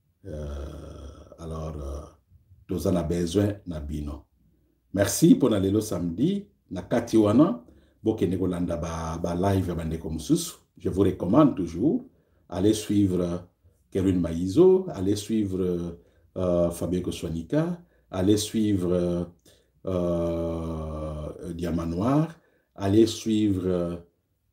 Alors, nous en avons besoin na bino. Merci pour le samedi. Na kati wana, bokene kolanda ba live bande comme sous. Je vous recommande toujours. Allez suivre Kevin Maïzo, allez suivre Fabien Koswanika, allez suivre Diamant Noir, allez suivre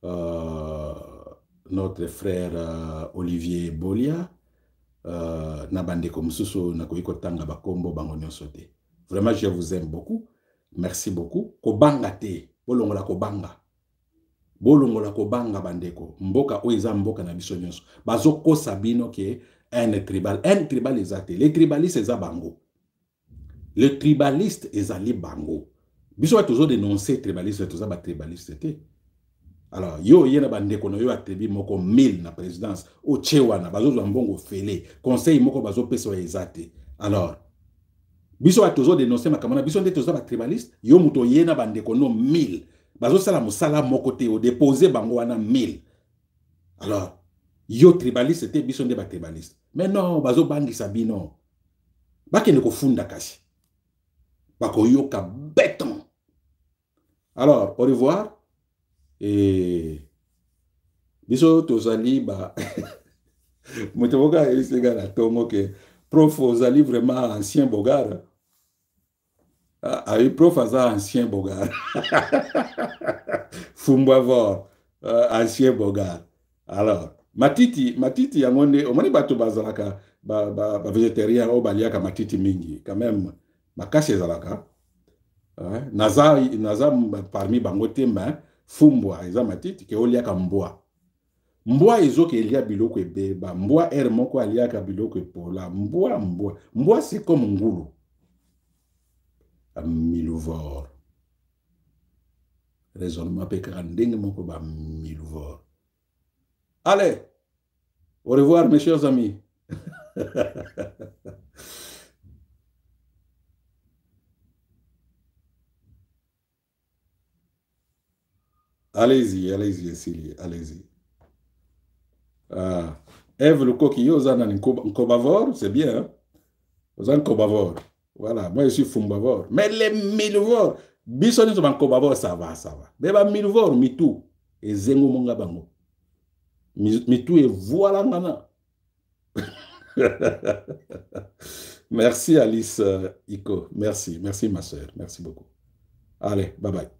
notre frère Olivier Bolia. Nabande comme suso na koiko tanga bakombo bango nyonso te. Vraiment je vous aime beaucoup. Merci beaucoup. Kobanga te, bolongola kobanga. Bolongola kobanga bandeko. Mboka oiza mboka na biso nyonso. Bazoko sabino ke un tribal ezate. Les tribalistes eza bango. Le tribaliste ezali bango. Biso a toujours dénoncé tribaliste toza ba tribaliste te. Alors, yo yena bandeko no yo atrebi moko 1000 na présidence o chewana bazo mbongo fele conseil moko bazo peso ezate. Alors, biso a toujours dénoncé makamana biso nde toza ba tribaliste yo muto yena bandeko no 1000 bazo sala musala moko te o déposer bango wana 1000. Alors, yo tribaliste te biso nde ba tribaliste. Mais non, bazo bangisa bino. Bakene ko funda kasi. Bako yoka béton. Alors, au revoir. Et biso tozali ba motoboka esega la tongo ke prof ozali vraiment ancien bogar. Ah, prof aza ancien bogar. Fumbavor ancien bogar. Alors, matiti yangonde omoni bato bazalaka ba végétarien o baliaka matiti mingi quand même makasi ezalaka. Naza parmi bango te mais fumbwa eza matiti ke oliaka mbwa. Mbwa ezoke elia biloko ebeba. Mbwa moko aliaka biloko epola. Mbwa c'est comme ngulu. Milouvor. Raisonnement pe ndenge moko ba milouvor. Allez, au revoir mes chers amis. Allez-y, Célie, allez-y. Eve le coquillot, vous en avez un cobavor, c'est bien. Hein? Vous avez un cobavor. Voilà, moi je suis fumbavor. Mais les milvor, bisoni sur un cobavor, ça va. Mais les milvor, mitou, et zengo monga bango. Mitou et voilà nana. Merci Alice Iko, merci ma soeur, merci beaucoup. Allez, bye bye.